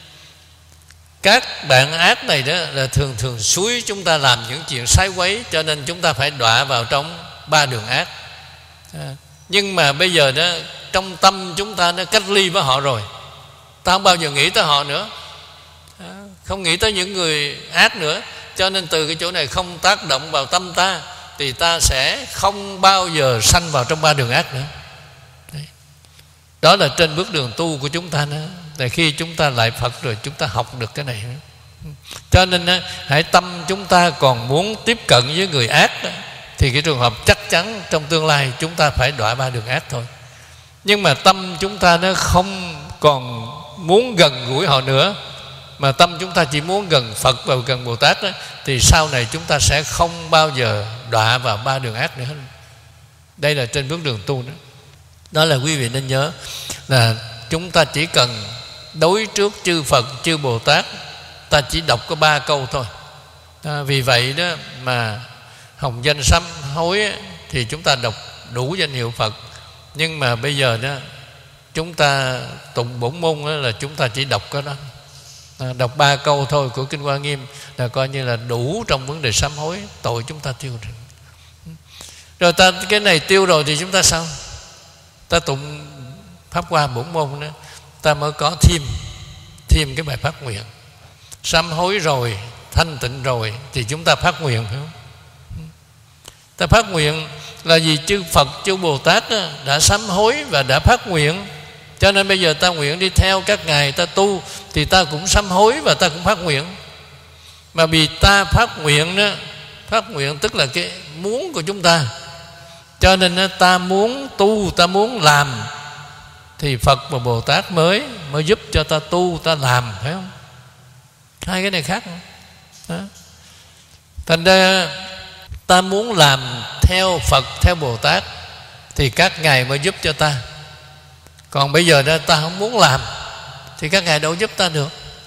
các bạn ác này đó là thường thường xúi chúng ta làm những chuyện sai quấy, cho nên chúng ta phải đọa vào trong ba đường ác. à, Nhưng mà bây giờ đó, trong tâm chúng ta nó cách ly với họ rồi, ta không bao giờ nghĩ tới họ nữa, à, không nghĩ tới những người ác nữa. Cho nên từ cái chỗ này không tác động vào tâm ta, thì ta sẽ không bao giờ sanh vào trong ba đường ác nữa. Đấy. Đó là trên bước đường tu của chúng ta nữa. Tại khi chúng ta lại Phật rồi, chúng ta học được cái này. Cho nên hãy tâm chúng ta còn muốn tiếp cận với người ác đó, thì cái trường hợp chắc chắn trong tương lai chúng ta phải đọa ba đường ác thôi. Nhưng mà tâm chúng ta nó không còn muốn gần gũi họ nữa, mà tâm chúng ta chỉ muốn gần Phật và gần Bồ Tát đó, thì sau này chúng ta sẽ không bao giờ đọa vào ba đường ác nữa hết. Đây là trên bước đường tu đó. Đó là quý vị nên nhớ là chúng ta chỉ cần đối trước chư Phật, chư Bồ Tát, ta chỉ đọc có ba câu thôi. à, Vì vậy đó mà hồng danh sám hối ấy, thì chúng ta đọc đủ danh hiệu Phật. Nhưng mà bây giờ đó chúng ta tụng bổn môn đó, là chúng ta chỉ đọc cái đó, à, đọc ba câu thôi của Kinh Hoa Nghiêm là coi như là đủ trong vấn đề sám hối. Tội chúng ta tiêu rồi. Rồi ta cái này tiêu rồi thì chúng ta sao? Ta tụng Pháp Hoa bổn môn đó, ta mới có thêm thêm cái bài phát nguyện. Sám hối rồi, thanh tịnh rồi, thì chúng ta phát nguyện, phải không? Ta phát nguyện là vì chư Phật, chư Bồ Tát đó, đã sám hối và đã phát nguyện. Cho nên bây giờ ta nguyện đi theo các ngài, ta tu thì ta cũng sám hối và ta cũng phát nguyện. Mà vì ta phát nguyện đó, phát nguyện tức là cái muốn của chúng ta, cho nên đó, ta muốn tu, ta muốn làm, thì Phật và Bồ Tát mới mới giúp cho ta tu, ta làm, phải không? Hai cái này khác không? Đó. Thành ra ta muốn làm theo Phật, theo Bồ Tát, thì các ngài mới giúp cho ta. Còn bây giờ đó ta không muốn làm, thì các ngài đâu giúp ta được,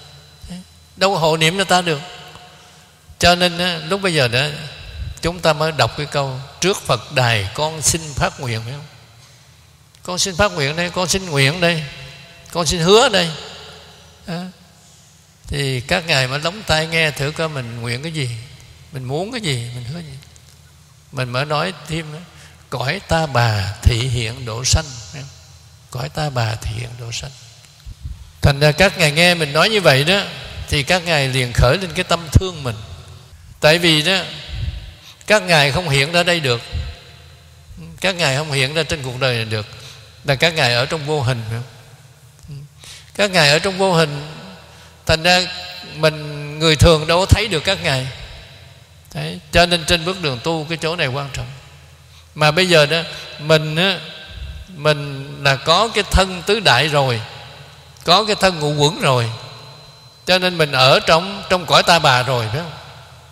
đâu hộ niệm cho ta được. Cho nên đó, lúc bây giờ đó chúng ta mới đọc cái câu trước Phật đài con xin phát nguyện, phải không? Con xin phát nguyện đây, con xin nguyện đây, con xin hứa đây. Đó. Thì các ngài mới lóng tai nghe thử coi mình nguyện cái gì, mình muốn cái gì, mình hứa gì. Mình mới nói thêm đó, cõi ta bà thị hiện độ sanh, cõi ta bà thị hiện độ sanh. Thành ra các ngài nghe mình nói như vậy đó, thì các ngài liền khởi lên cái tâm thương mình. Tại vì đó các ngài không hiện ra đây được, các ngài không hiện ra trên cuộc đời này được, là các ngài ở trong vô hình, phải không? Các ngài ở trong vô hình, thành ra mình người thường đâu có thấy được các ngài. Đấy, cho nên trên bước đường tu cái chỗ này quan trọng. Mà bây giờ đó mình á, mình là có cái thân tứ đại rồi, có cái thân ngũ quẩn rồi, cho nên mình ở trong trong cõi ta bà rồi, phải không?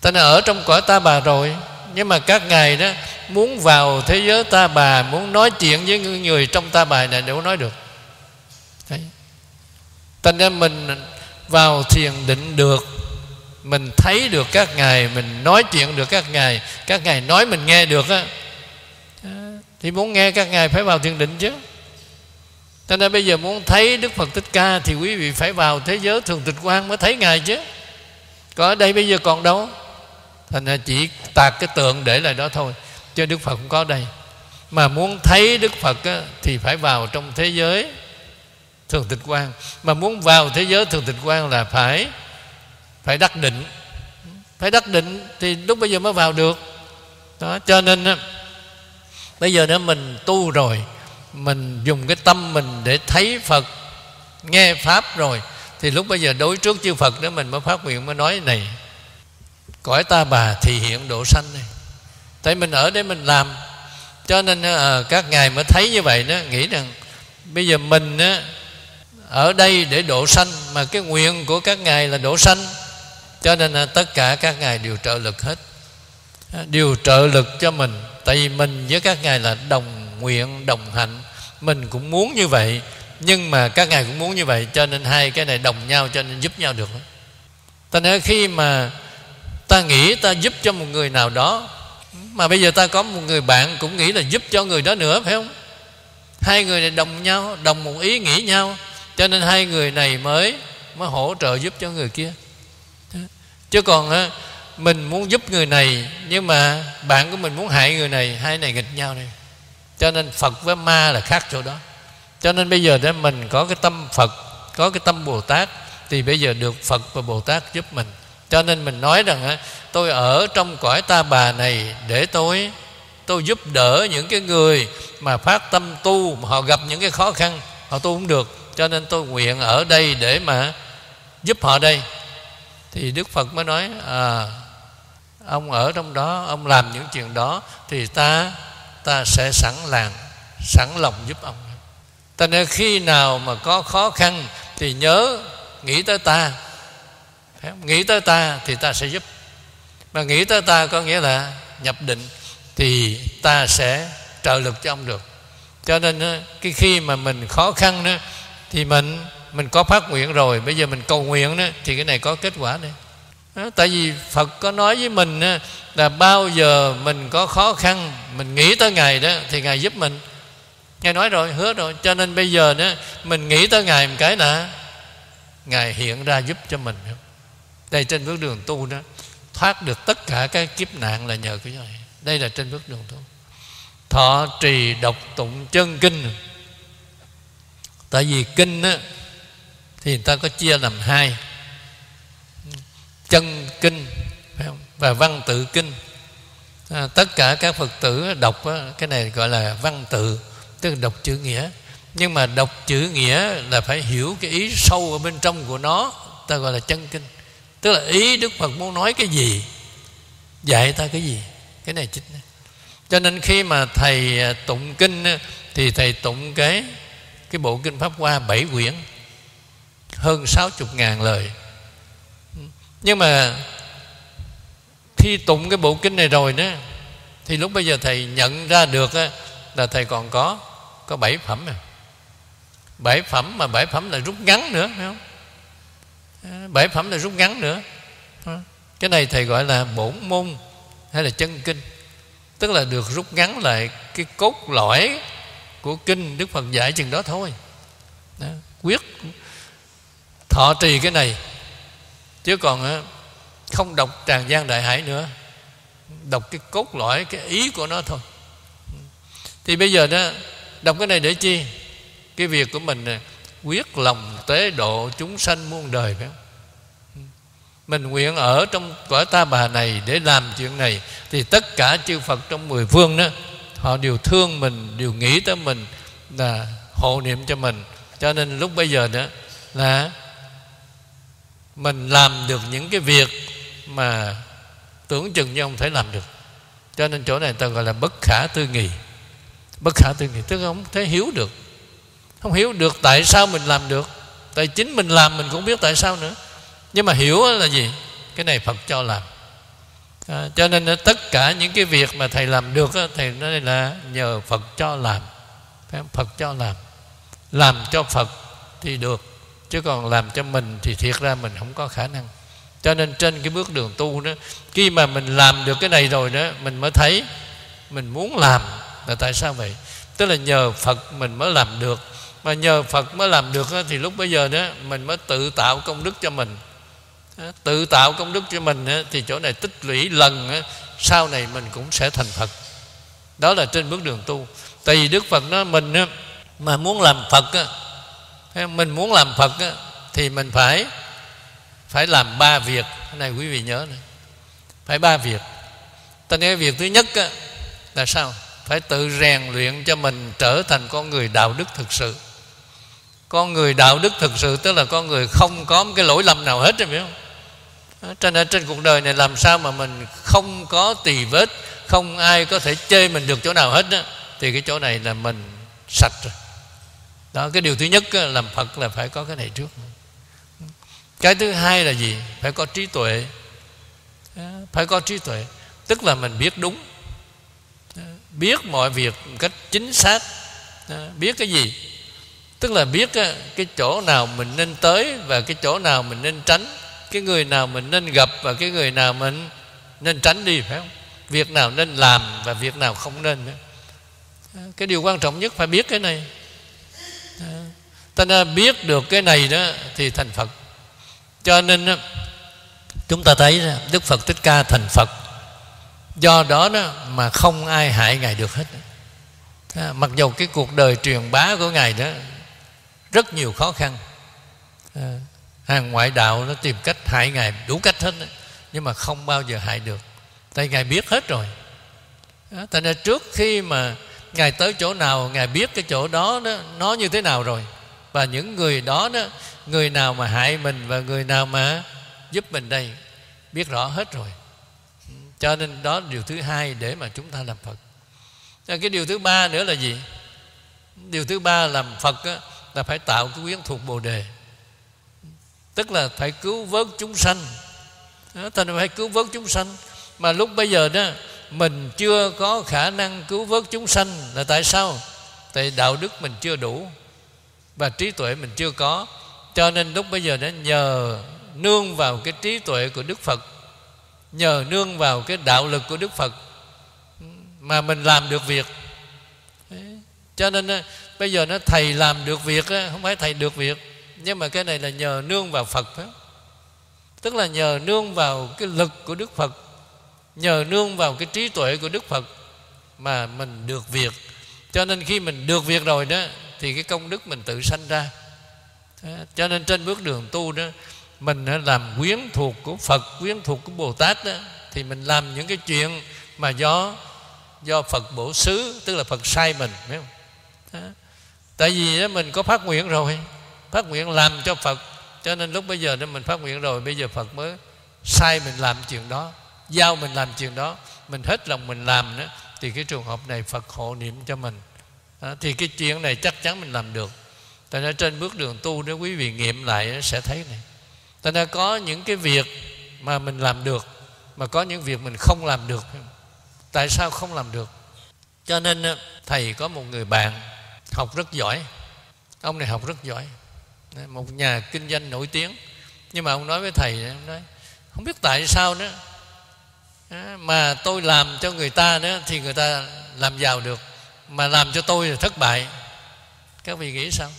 Ta đã ở trong cõi ta bà rồi, nhưng mà các ngài đó muốn vào thế giới ta bà, muốn nói chuyện với những người trong ta bà này đâu nói được. Đấy. Thành ra mình vào thiền định được, mình thấy được các ngài, mình nói chuyện được các ngài, các ngài nói mình nghe được á, thì muốn nghe các ngài phải vào thiền định chứ. Cho nên bây giờ muốn thấy Đức Phật Thích Ca thì quý vị phải vào thế giới thường tịch quan mới thấy ngài chứ. Còn ở đây bây giờ còn đâu. Thành ra chỉ tạc cái tượng để lại đó thôi, chứ Đức Phật không có đây. Mà muốn thấy Đức Phật á, thì phải vào trong thế giới thường tịch quan. Mà muốn vào thế giới thường tịch quan là phải phải đắc định. Phải đắc định thì lúc bây giờ mới vào được đó. Cho nên á, bây giờ đó mình tu rồi, mình dùng cái tâm mình để thấy Phật, nghe Pháp rồi, thì lúc bây giờ đối trước chư Phật đó mình mới phát nguyện, mới nói này: cõi ta bà thì hiện độ sanh này. Tại mình ở để mình làm, cho nên à, các ngài mới thấy như vậy đó, nghĩ rằng bây giờ mình á, ở đây để độ sanh, mà cái nguyện của các ngài là độ sanh, cho nên à, tất cả các ngài đều trợ lực hết, đều trợ lực cho mình. Tại vì mình với các ngài là đồng nguyện, đồng hạnh, mình cũng muốn như vậy, nhưng mà các ngài cũng muốn như vậy, cho nên hai cái này đồng nhau, cho nên giúp nhau được. Cho nên khi mà ta nghĩ ta giúp cho một người nào đó, mà bây giờ ta có một người bạn cũng nghĩ là giúp cho người đó nữa, phải không? Hai người này đồng nhau, đồng một ý nghĩ nhau, cho nên hai người này mới mới hỗ trợ giúp cho người kia. Chứ còn á, mình muốn giúp người này, nhưng mà bạn của mình muốn hại người này, hai này nghịch nhau này. Cho nên Phật với ma là khác chỗ đó. Cho nên bây giờ để mình có cái tâm Phật, có cái tâm Bồ Tát, thì bây giờ được Phật và Bồ Tát giúp mình. Cho nên mình nói rằng tôi ở trong cõi ta bà này để tôi tôi giúp đỡ những cái người mà phát tâm tu, mà họ gặp những cái khó khăn, họ tu không được, cho nên tôi nguyện ở đây để mà giúp họ đây. Thì Đức Phật mới nói: à, ông ở trong đó, ông làm những chuyện đó, thì ta ta sẽ sẵn lòng sẵn lòng giúp ông. Ta nên khi nào mà có khó khăn thì nhớ nghĩ tới ta. Nghĩ tới ta thì ta sẽ giúp. Mà nghĩ tới ta có nghĩa là nhập định, thì ta sẽ trợ lực cho ông được. Cho nên cái khi mà mình khó khăn đó, thì mình mình có phát nguyện rồi, bây giờ mình cầu nguyện đó, thì cái này có kết quả đây đó. Tại vì Phật có nói với mình đó, là bao giờ mình có khó khăn, mình nghĩ tới Ngài đó, thì Ngài giúp mình. Ngài nói rồi, hứa rồi. Cho nên bây giờ đó, mình nghĩ tới Ngài một cái là Ngài hiện ra giúp cho mình. Đây trên bước đường tu đó, thoát được tất cả các kiếp nạn là nhờ cái này. Đây là trên bước đường tu. Thọ trì đọc tụng chân kinh. Tại vì kinh á, thì người ta có chia làm hai: chân kinh phải không? Và văn tự kinh. à, Tất cả các Phật tử đọc á, cái này gọi là văn tự, tức là đọc chữ nghĩa. Nhưng mà đọc chữ nghĩa là phải hiểu cái ý sâu ở bên trong của nó, ta gọi là chân kinh. Tức là ý Đức Phật muốn nói cái gì, dạy ta cái gì, cái này chính. Cho nên khi mà thầy tụng kinh thì thầy tụng cái cái bộ kinh Pháp Hoa bảy quyển, hơn sáu chục ngàn lời. Nhưng mà khi tụng cái bộ kinh này rồi đó, thì lúc bây giờ thầy nhận ra được là thầy còn có có bảy phẩm à. Bảy phẩm, mà bảy phẩm là rút ngắn nữa, phải không? Bảy phẩm là rút ngắn nữa. Cái này thầy gọi là bổn môn hay là chân kinh, tức là được rút ngắn lại cái cốt lõi của kinh Đức Phật dạy chừng đó thôi đó. Quyết thọ trì cái này, chứ còn không đọc tràn gian đại hải nữa, đọc cái cốt lõi, cái ý của nó thôi. Thì bây giờ đó, đọc cái này để chi? Cái việc của mình là quyết lòng tế độ chúng sanh muôn đời, phải không? Mình nguyện ở trong cõi ta bà này để làm chuyện này, thì tất cả chư Phật trong mười phương đó, họ đều thương mình, đều nghĩ tới mình, là hộ niệm cho mình. Cho nên lúc bây giờ đó là mình làm được những cái việc mà tưởng chừng như không thể làm được. Cho nên chỗ này ta gọi là bất khả tư nghị. Bất khả tư nghị tức là không thể hiểu được. Không hiểu được tại sao mình làm được. Tại chính mình làm mình cũng biết tại sao nữa. Nhưng mà hiểu là gì? Cái này Phật cho làm. À, cho nên tất cả những cái việc mà thầy làm được thầy nói là nhờ Phật cho làm. Phật cho làm. Làm cho Phật thì được, chứ còn làm cho mình thì thiệt ra mình không có khả năng. Cho nên trên cái bước đường tu đó, khi mà mình làm được cái này rồi đó, mình mới thấy mình muốn làm là tại sao vậy. Tức là nhờ Phật mình mới làm được. Mà nhờ Phật mới làm được thì lúc bây giờ đó mình mới tự tạo công đức cho mình. Tự tạo công đức cho mình thì chỗ này tích lũy lần, sau này mình cũng sẽ thành Phật. Đó là trên bước đường tu. Tại vì Đức Phật nói mình mà muốn làm Phật, mình muốn làm Phật thì mình phải phải làm ba việc. Cái này quý vị nhớ này. Phải ba việc. Tên cái việc thứ nhất là sao? Phải tự rèn luyện cho mình trở thành con người đạo đức thực sự. Con người đạo đức thực sự tức là con người không có một cái lỗi lầm nào hết, biết không? Cho nên trên cuộc đời này làm sao mà mình không có tì vết, không ai có thể chê mình được chỗ nào hết đó, thì cái chỗ này là mình sạch rồi. Đó, cái điều thứ nhất làm Phật là phải có cái này trước. Cái thứ hai là gì? Phải có trí tuệ. Phải có trí tuệ. Tức là mình biết đúng, biết mọi việc một cách chính xác. Biết cái gì? Tức là biết cái chỗ nào mình nên tới và cái chỗ nào mình nên tránh, cái người nào mình nên gặp và cái người nào mình nên tránh đi, phải không? Việc nào nên làm và việc nào không nên. Cái điều quan trọng nhất phải biết cái này. Ta đã biết được cái này đó thì thành Phật. Cho nên chúng ta thấy Đức Phật Thích Ca thành Phật do đó, đó mà không ai hại Ngài được hết. Mặc dù cái cuộc đời truyền bá của Ngài đó rất nhiều khó khăn, hàng ngoại đạo nó tìm cách hại Ngài đủ cách hết, nhưng mà không bao giờ hại được. Tại Ngài biết hết rồi. Tại nên trước khi mà Ngài tới chỗ nào, Ngài biết cái chỗ đó, đó nó như thế nào rồi. Và những người đó, đó người nào mà hại mình và người nào mà giúp mình đây, biết rõ hết rồi. Cho nên đó là điều thứ hai để mà chúng ta làm Phật. Cái điều thứ ba nữa là gì? Điều thứ ba làm Phật á, là phải tạo cái quyến thuộc Bồ Đề. Tức là phải cứu vớt chúng sanh. Thành ra phải cứu vớt chúng sanh. Mà lúc bây giờ đó mình chưa có khả năng cứu vớt chúng sanh là tại sao? Tại đạo đức mình chưa đủ và trí tuệ mình chưa có. Cho nên lúc bây giờ đó nhờ nương vào cái trí tuệ của Đức Phật, nhờ nương vào cái đạo lực của Đức Phật mà mình làm được việc. Cho nên bây giờ nó thầy làm được việc, không phải thầy được việc, nhưng mà cái này là nhờ nương vào Phật đó. Tức là nhờ nương vào cái lực của Đức Phật, nhờ nương vào cái trí tuệ của Đức Phật mà mình được việc. Cho nên khi mình được việc rồi đó thì cái công đức mình tự sanh ra. Cho nên trên bước đường tu đó, mình làm quyến thuộc của Phật, quyến thuộc của Bồ Tát đó, thì mình làm những cái chuyện mà do do Phật bổ xứ, tức là Phật sai mình, phải không? Đó. Tại vì đó, mình có phát nguyện rồi, phát nguyện làm cho Phật. Cho nên lúc bây giờ đó mình phát nguyện rồi, bây giờ Phật mới sai mình làm chuyện đó, giao mình làm chuyện đó, mình hết lòng mình làm đó, thì cái trường hợp này Phật hộ niệm cho mình. Đó. Thì cái chuyện này chắc chắn mình làm được. Tại nên trên bước đường tu nếu quý vị nghiệm lại sẽ thấy này. Tại nên có những cái việc mà mình làm được, mà có những việc mình không làm được. Tại sao không làm được? Cho nên thầy có một người bạn học rất giỏi. Ông này học rất giỏi, một nhà kinh doanh nổi tiếng. Nhưng mà ông nói với thầy, ông nói không biết tại sao nữa mà tôi làm cho người ta nữa thì người ta làm giàu được, mà làm cho tôi là thất bại. Các vị nghĩ sao?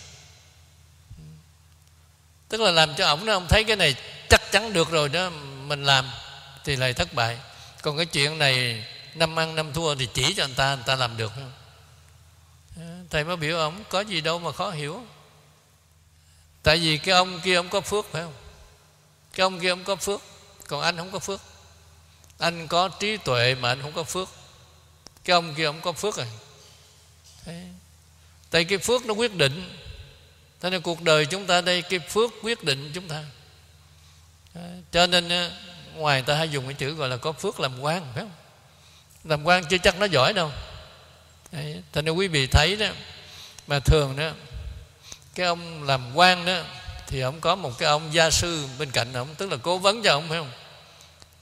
Tức là làm cho ổng đó, ông thấy cái này chắc chắn được rồi đó, mình làm thì lại thất bại. Còn cái chuyện này năm ăn năm thua thì chỉ cho anh ta, anh ta làm được không? Thầy mới biểu ổng có gì đâu mà khó hiểu. Tại vì cái ông kia ông có phước, phải không? Cái ông kia ông có phước, còn anh không có phước. Anh có trí tuệ mà anh không có phước. Cái ông kia ông có phước rồi. Thế. Tại cái phước nó quyết định. Thế nên cuộc đời chúng ta đây, cái phước quyết định chúng ta. Cho nên ngoài ta hay dùng cái chữ gọi là có phước làm quan, phải không? Làm quan chưa chắc nó giỏi đâu. Thế nên quý vị thấy đó, mà thường đó, cái ông làm quan đó thì ông có một cái ông gia sư bên cạnh ông, tức là cố vấn cho ông, phải không?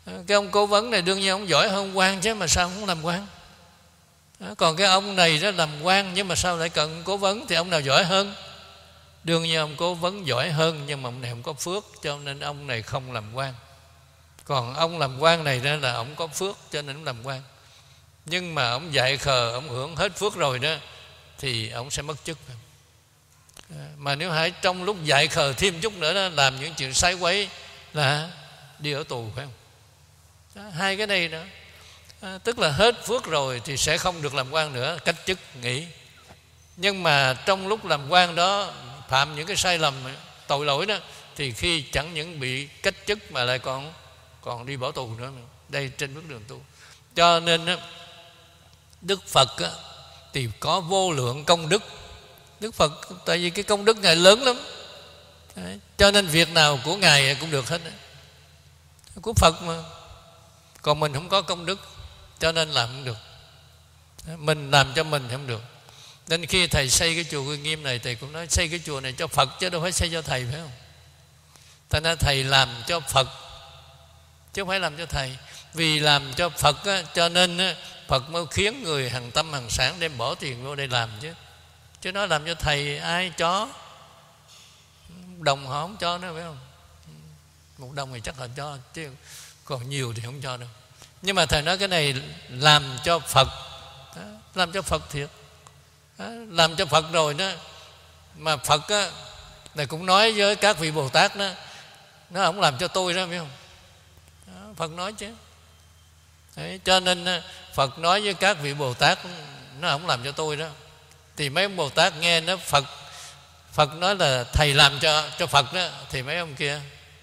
Cái ông cố vấn này đương nhiên ông giỏi hơn quan chứ, mà sao không làm quan? Còn cái ông này đó làm quan nhưng mà sao lại cần cố vấn, thì ông nào giỏi hơn? Đương nhiên ông cố vấn giỏi hơn, nhưng mà ông này không có phước, cho nên ông này không làm quan. Còn ông làm quan này đó là ông có phước, cho nên ông làm quan. Nhưng mà ông dại khờ, ông hưởng hết phước rồi đó, thì ông sẽ mất chức. Mà nếu hãy trong lúc dại khờ thêm chút nữa đó, làm những chuyện sai quấy là đi ở tù, phải không? Đó, hai cái này đó, à, tức là hết phước rồi thì sẽ không được làm quan nữa, cách chức nghỉ. Nhưng mà trong lúc làm quan đó phạm những cái sai lầm, tội lỗi đó, thì khi chẳng những bị cách chức mà lại còn còn đi bỏ tù nữa. Đây trên bước đường tu. Cho nên đó, Đức Phật đó, thì có vô lượng công đức. Đức Phật tại vì cái công đức Ngài lớn lắm. Đấy, cho nên việc nào của Ngài cũng được hết. Đấy. Của Phật mà. Còn mình không có công đức, cho nên làm không được. Mình làm cho mình không được. Nên khi Thầy xây cái chùa Uy Nghiêm này, Thầy cũng nói xây cái chùa này cho Phật chứ đâu phải xây cho Thầy, phải không? Thành ra Thầy làm cho Phật chứ không phải làm cho Thầy. Vì làm cho Phật á, cho nên á, Phật mới khiến người hàng tâm hàng sản đem bỏ tiền vô đây làm chứ. Chứ nó làm cho Thầy ai cho? Đồng họ không cho nữa, phải không? Một đồng thì chắc là cho, chứ còn nhiều thì không cho đâu. Nhưng mà Thầy nói cái này làm cho Phật, đó, làm cho Phật thiệt, đó, làm cho Phật rồi đó. Mà Phật á, này cũng nói với các vị Bồ Tát đó, nó không làm cho tôi đó, phải không? Đó, Phật nói chứ. Đấy, cho nên Phật nói với các vị Bồ Tát, nó không làm cho tôi đó. Thì mấy ông Bồ Tát nghe nó Phật Phật nói là Thầy làm cho cho Phật đó, thì mấy ông kia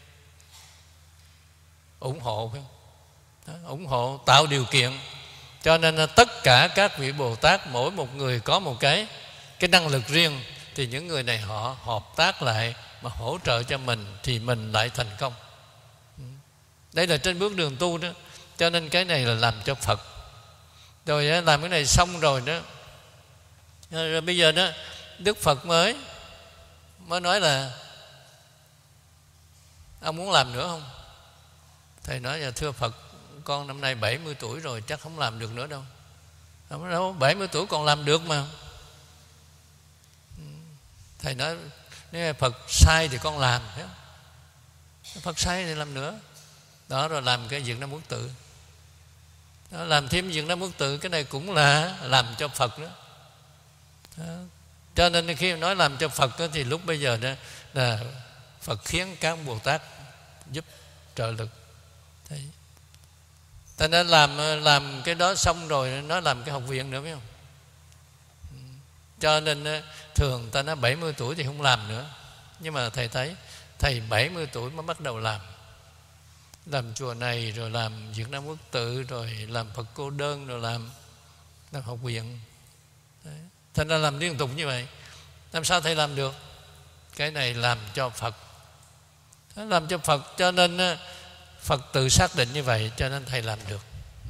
ủng hộ, phải không? Đó, ủng hộ, tạo điều kiện. Cho nên tất cả các vị Bồ Tát, mỗi một người có một cái cái năng lực riêng, thì những người này họ hợp tác lại mà hỗ trợ cho mình, thì mình lại thành công. Đây là trên bước đường tu đó. Cho nên cái này là làm cho Phật. Rồi làm cái này xong rồi đó, rồi bây giờ đó Đức Phật mới mới nói là ông muốn làm nữa không? Thầy nói là thưa Phật, con năm nay bảy mươi tuổi rồi, chắc không làm được nữa đâu. Không đâu, bảy mươi tuổi còn làm được mà. Thầy nói nếu Phật sai thì con làm, thấy không? Phật sai thì làm nữa. Đó, rồi làm cái Việt Nam Quốc Tự đó, làm thêm Việt Nam Quốc Tự. Cái này cũng là làm cho Phật đó, đó. Cho nên khi nói làm cho Phật đó, thì lúc bây giờ đó là Phật khiến các Bồ Tát giúp trợ lực. Đấy. Ta đã làm làm cái đó xong rồi, nó làm cái học viện nữa, phải không? Cho nên thường ta nói bảy mươi tuổi thì không làm nữa. Nhưng mà Thầy thấy Thầy bảy mươi tuổi mới bắt đầu làm. Làm chùa này, rồi làm Việt Nam Quốc Tự, rồi làm Phật Cô Đơn, rồi làm, làm học viện. Đấy. Thành ra làm liên tục như vậy. Làm sao Thầy làm được? Cái này làm cho Phật. Làm cho Phật, cho nên Phật tự xác định như vậy, cho nên Thầy làm được.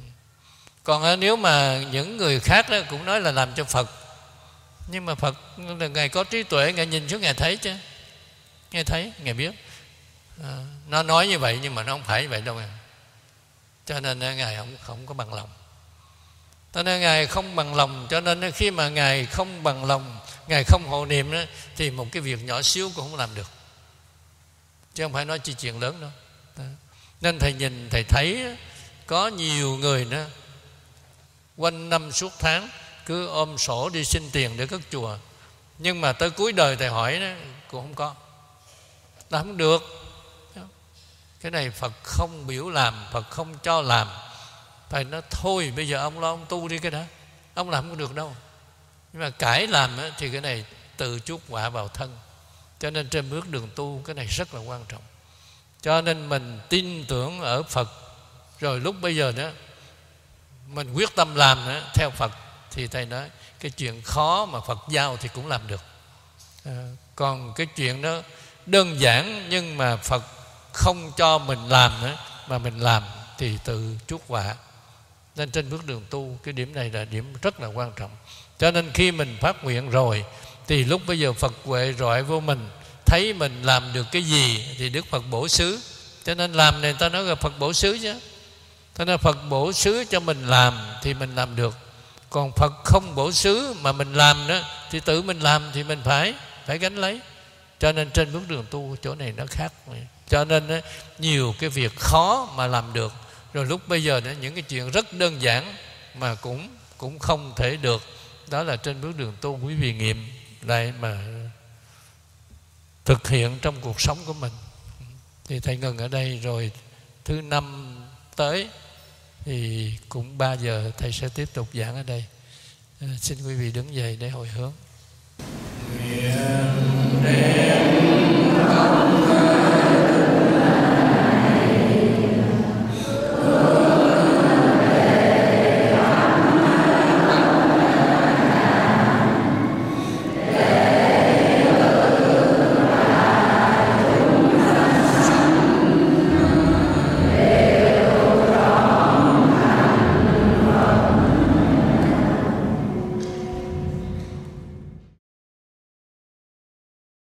Còn nếu mà những người khác đó cũng nói là làm cho Phật, nhưng mà Phật là Ngài có trí tuệ, Ngài nhìn xuống Ngài thấy chứ. Ngài thấy, Ngài biết. À, nó nói như vậy nhưng mà nó không phải như vậy đâu. Cho nên Ngài không, không có bằng lòng. Cho nên Ngài không bằng lòng. Cho nên khi mà Ngài không bằng lòng, Ngài không hộ niệm đó, thì một cái việc nhỏ xíu cũng không làm được. Chứ không phải nói chi chuyện lớn đâu. Đó. Nên Thầy nhìn, Thầy thấy có nhiều người nữa quanh năm suốt tháng cứ ôm sổ đi xin tiền để cất chùa, nhưng mà tới cuối đời Thầy hỏi đó cũng không có, làm không được. Cái này Phật không biểu làm, Phật không cho làm. Thầy nói thôi bây giờ ông lo ông tu đi cái đó, ông làm không được đâu. Nhưng mà cải làm đó, thì cái này tự chuốc họa vào thân. Cho nên trên bước đường tu cái này rất là quan trọng. Cho nên mình tin tưởng ở Phật, rồi lúc bây giờ đó mình quyết tâm làm đó, theo Phật, thì Thầy nói cái chuyện khó mà Phật giao thì cũng làm được. À, còn cái chuyện đó đơn giản nhưng mà Phật không cho mình làm nữa, mà mình làm thì tự chuốc họa. Nên trên bước đường tu cái điểm này là điểm rất là quan trọng. Cho nên khi mình phát nguyện rồi thì lúc bây giờ Phật huệ rọi vô mình, thấy mình làm được cái gì thì Đức Phật bổ xứ. Cho nên làm này ta nói là Phật bổ xứ chứ. Thế nên Phật bổ xứ cho mình làm thì mình làm được. Còn Phật không bổ xứ mà mình làm đó thì tự mình làm thì mình phải phải gánh lấy. Cho nên trên bước đường tu chỗ này nó khác. Cho nên đó, nhiều cái việc khó mà làm được. Rồi lúc bây giờ đó, những cái chuyện rất đơn giản mà cũng cũng không thể được. Đó là trên bước đường tu quý vị nghiệm lại mà thực hiện trong cuộc sống của mình. Thì thầy ngừng ở đây, rồi thứ năm tới thì cũng ba giờ thầy sẽ tiếp tục giảng ở đây. À, xin quý vị đứng dậy để hồi hướng. Nguyện